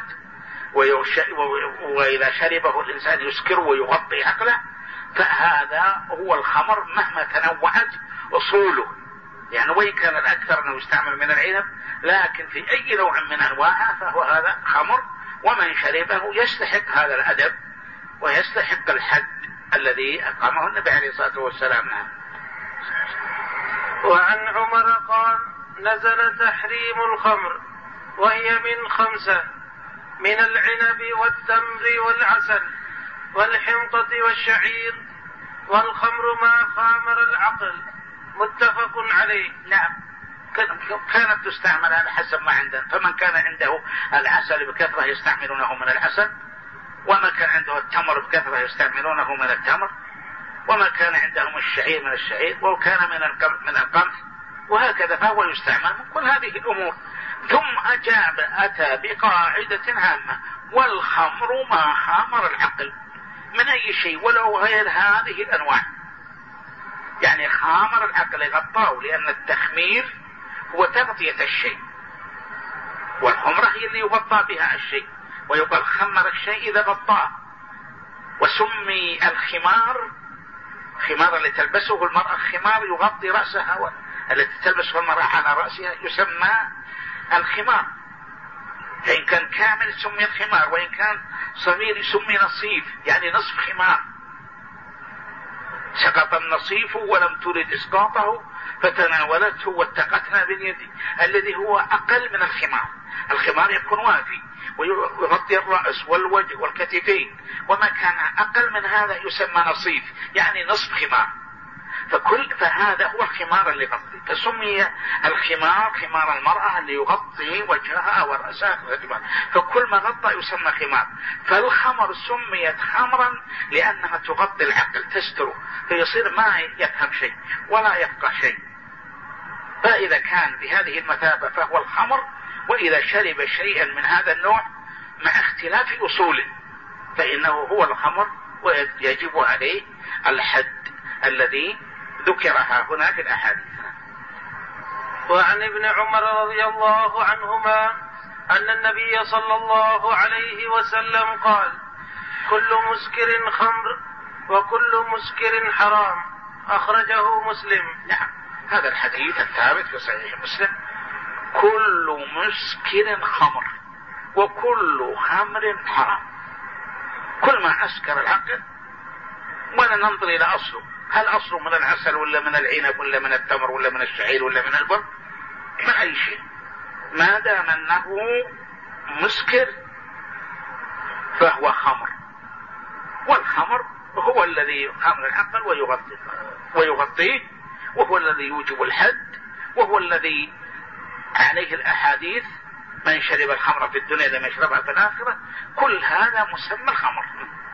وإذا شربه الإنسان يسكر ويغطي عقله، فهذا هو الخمر مهما تنوعت أصوله. يعني وإن كان الأكثر أنه يستعمل من العنب، لكن في أي نوع من أنواعها فهو هذا خمر، ومن شربه يستحق هذا الأدب ويستحق الحد الذي أقامه النبي عليه الصلاة والسلام. وعن عمر قال: نزل تحريم الخمر وهي من 5: من العنب والتمر والعسل والحنطة والشعير، والخمر ما خامر العقل. متفق عليه. نعم، كانت تستعمل على حسب ما عندنا، فمن كان عنده العسل بكثرة يستعملونه من العسل، وما كان عنده التمر بكثرة يستعملونه من التمر، وما كان عندهم الشعير من الشعير، وكان من القمح، وهكذا، فهو يستعمل من كل هذه الأمور. ثم أتى بقاعدة عامة: والخمر ما خامر العقل، من أي شيء ولو غير هذه الأنواع، يعني خامر العقل غطاه، لأن التخمير هو تغطية الشيء، والخمرة هي اللي يغطى بها الشيء، ويقال خمر الشيء إذا غطاه. وسمي الخمار، خمار اللي تلبسه المرأة، خمار يغطي رأسها التي تلبسها المرأة على رأسها يسمى الخمار، فإن كان كامل سمي الخمار، وإن كان صغير يسمي نصيف، يعني نصف خمار. سقط النصيف ولم ترد إسقاطه فتناولته واتقتنا باليد، الذي هو أقل من الخمار. الخمار يكون وافي ويغطي الرأس والوجه والكتفين، وما كان أقل من هذا يسمى نصيف، يعني نصف خمار. فهذا هو الخمار اللي يغطي، فسمي الخمار خمار المرأة اللي يغطي وجهها ورأسها، فكل ما غطى يسمى خمار. فالخمر سميت خمرا لأنها تغطي العقل، تستره، فيصير ما يفهم شيء ولا يفقه شيء. فإذا كان بهذه المثابة فهو الخمر، وإذا شرب شيئا من هذا النوع مع اختلاف أصوله فإنه هو الخمر، ويجب عليه الحد الذي ذكرها هنا في الأحاديث. وعن ابن عمر رضي الله عنهما أن النبي صلى الله عليه وسلم قال: كل مسكر خمر وكل مسكر حرام، أخرجه مسلم. نعم، هذا الحديث الثابت في صحيح مسلم: كل مسكر خمر وكل خمر حرام. كل ما أسكر العقل، ولا ننظر إلى أصله، هل أصله من العسل ولا من العنب ولا من التمر ولا من الشعير ولا من البر، من أي شيء، ما دام أنه مسكر فهو خمر. والخمر هو الذي يخمر العقل ويغطيه، وهو الذي يوجب الحد، وهو الذي عليه الأحاديث: من شرب الخمر في الدنيا لم يشربها في الآخرة. كل هذا مسمى الخمر.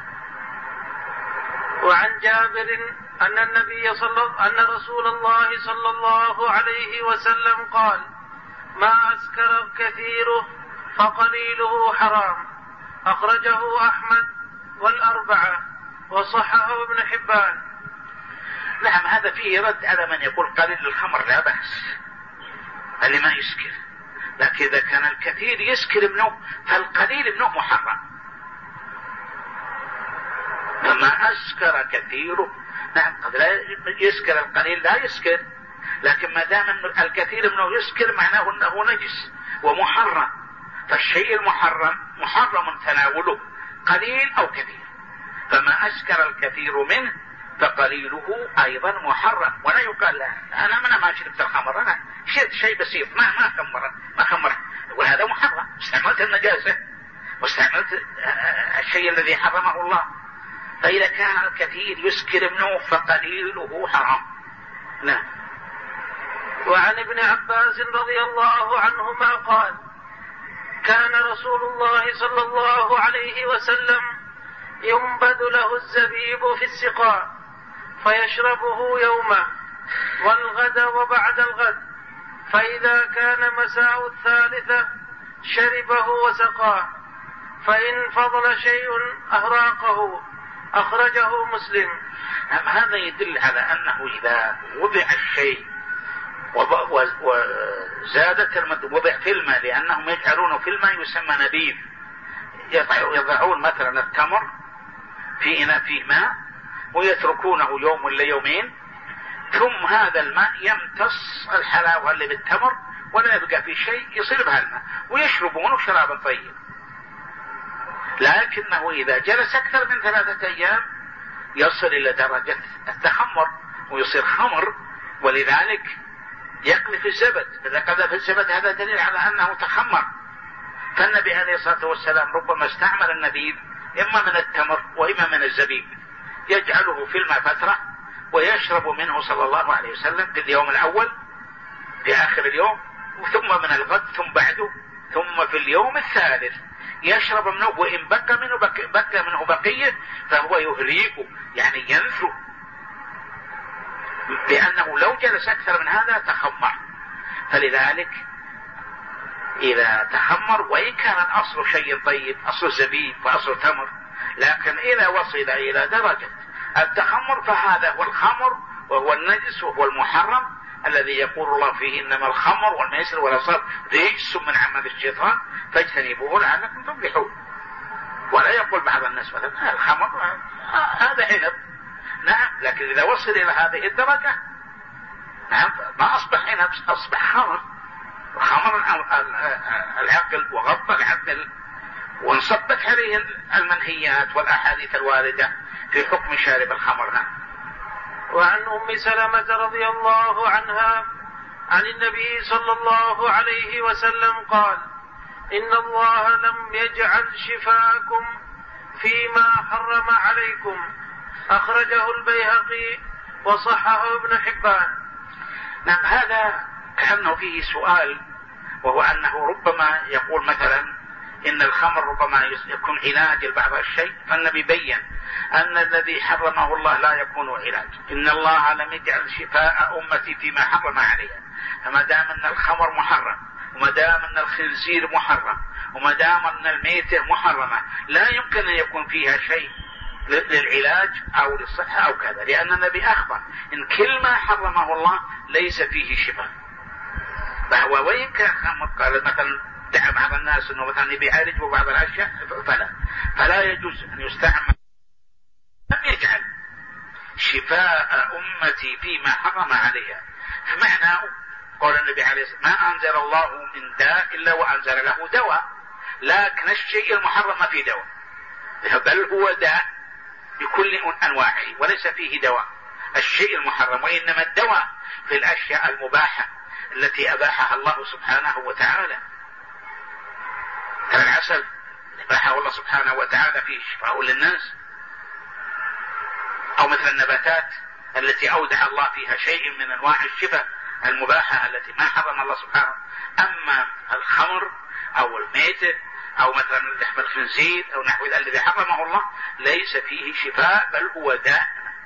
وعن جابر أن رسول الله صلى الله عليه وسلم قال: ما أسكر كثيره فقليله حرام، أخرجه أحمد والأربعة وصححه ابن حبان. نعم، هذا فيه رد على من يقول قليل الخمر لا بأس، اللي ما يسكر، لكن إذا كان الكثير يسكر منه فالقليل منه محرم. فما أسكر كثيره، نعم قد لا يسكر القليل، لا يسكر، لكن ما دام الكثير منه يسكر معناه أنه نجس ومحرم. فالشيء المحرم محرم تناوله قليل أو كثير، فما أسكر الكثير منه فقليله أيضا محرم. ولا يقال لا أنا ما شربت الخمر، أنا شربت شيء بسيط ما خمر، وهذا محرم، استعملت النجاسة واستعملت الشيء الذي حرمه الله. فإذا كان الكثير يسكر منه فقليله حرام. نعم. وعن ابن عباس رضي الله عنهما قال: كان رسول الله صلى الله عليه وسلم ينبذ له الزبيب في السقاء فيشربه يومه والغد وبعد الغد، فإذا كان مساء الثالثة شربه وسقاه، فإن فضل شيء أهراقه، أخرجه مسلم. هذا يدل على أنه إذا وضع الشيء وزادت وضع في الماء، لأنهم يجعلونه في الماء يسمى نبيذ، يضعون مثلا التمر في إناء فيه ماء ويتركونه يوم ولا يومين، ثم هذا الماء يمتص الحلاوة اللي بالتمر ولا يبقى في شيء، يصير بها الماء ويشربونه شرابا طيب. لكنه إذا جلس أكثر من 3 أيام يصل إلى درجة التخمر ويصير خمر، ولذلك يقذف الزبد. إذا قذف الزبد هذا دليل على أنه تخمر. فالنبي عليه الصلاة والسلام ربما استعمل النبيذ إما من التمر وإما من الزبيب، يجعله في الماء فترة ويشرب منه صلى الله عليه وسلم في اليوم الأول في آخر اليوم، ثم من الغد، ثم بعده، ثم في اليوم الثالث يشرب منه، وإن بقى منه بقية فهو يهريقه، يعني ينثره، لأنه لو جلس أكثر من هذا تخمر. فلذلك إذا تخمر، وإن كان الأصل شيء طيب، أصل زبيب وأصل تمر، لكن إذا وصل إلى درجة التخمر فهذا هو الخمر، وهو النجس، وهو المحرم الذي يقول الله فيه: إنما الخمر والميسر والأنصاب رجس من عمل الشيطان فاجتنبوه لعلكم تفلحون. ولا يقول بعض الناس مثلا الخمر هذا عنب، نعم، لكن إذا وصل إلى هذه الدرجة ما أصبح عنب، أصبح خمر. خمر العقل وغض العقل، وانصبت عليه المنهيات والأحاديث الواردة في حكم شارب الخمر. وعن أم سلمة رضي الله عنها عن النبي صلى الله عليه وسلم قال: إن الله لم يجعل شفاءكم فيما حرم عليكم. أخرجه البيهقي وصححه ابن حبان. نعم، هذا كأنه فيه سؤال، وهو أنه ربما يقول مثلا إن الخمر ربما يكون علاج لبعض الشيء، فالنبي بين أن الذي حرمه الله لا يكون علاج. إن الله لم يجعل شفاء أمتي فيما حرم عليها. فما دام أن الخمر محرم، وما دام أن الخنزير محرم، وما دام أن الميتة محرمة، لا يمكن أن يكون فيها شيء للعلاج أو للصحة أو كذا، لأن النبي أخبر إن كل ما حرمه الله ليس فيه شفاء. فهو وين كان خمر قال مثلا دعا بعض الناس أنه مثلا يبيع رجل بعض الأشياء، فلا يجوز أن يستعمل. لم يجعل شفاء أمتي فيما حرم عليها. فمعناه قول النبي عليه الصلاة والسلام: ما أنزل الله من داء إلا وأنزل له دواء. لكن الشيء المحرم ما فيه دواء، بل هو داء بكل أنواعه وليس فيه دواء الشيء المحرم، وإنما الدواء في الأشياء المباحة التي أباحها الله سبحانه وتعالى. العسل أباحه الله سبحانه وتعالى فيه شفاء للناس، أو مثل النباتات التي أودع الله فيها شيء من أنواع الشفاء المباحة التي ما حرم الله سبحانه. أما الخمر أو الميتة أو مثلا لحم الخنزير أو نحو ذلك الذي حرمه الله ليس فيه شفاء بل هو داء.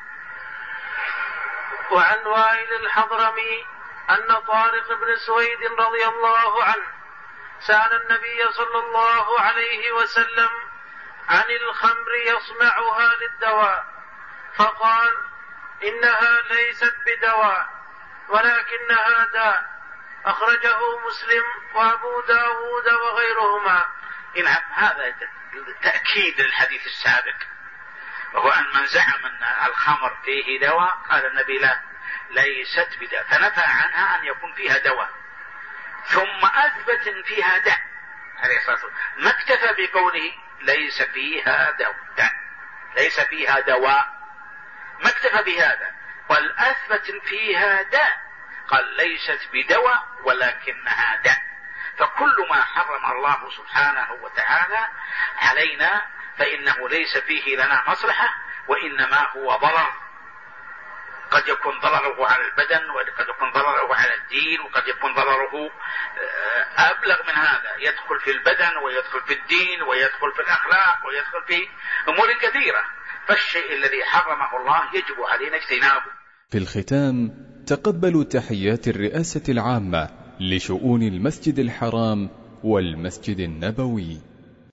وعن وائل الحضرمي أن طارق بن سويد رضي الله عنه سأل النبي صلى الله عليه وسلم عن الخمر يصنعها للدواء، فقال: إنها ليست بدواء ولكنها داء. أخرجه مسلم وأبو داود وغيرهما. نعم، هذا تأكيد للحديث السابق، وهو أن من زعم أن الخمر فيه دواء قال النبي لا، ليست بداء، فنفى عنها أن يكون فيها دواء، ثم أثبت إن فيها داء عليه الصلاة والسلام. ما اكتفى بقوله ليس فيها دواء، ليس فيها دواء، ما اكتفى بهذا، قال أثبت إن فيها داء، قال ليست بدواء ولكنها داء. فكل ما حرم الله سبحانه وتعالى علينا فإنه ليس فيه لنا مصلحة، وإنما هو ضرر. قد يكون ضرره على البدن، وقد يكون ضرره على الدين، وقد يكون ضرره أبلغ من هذا، يدخل في البدن ويدخل في الدين ويدخل في الأخلاق ويدخل في أمور كثيرة. فالشيء الذي حرمه الله يجب علينا اجتنابه. في الختام تقبلوا تحيات الرئاسة العامة لشؤون المسجد الحرام والمسجد النبوي.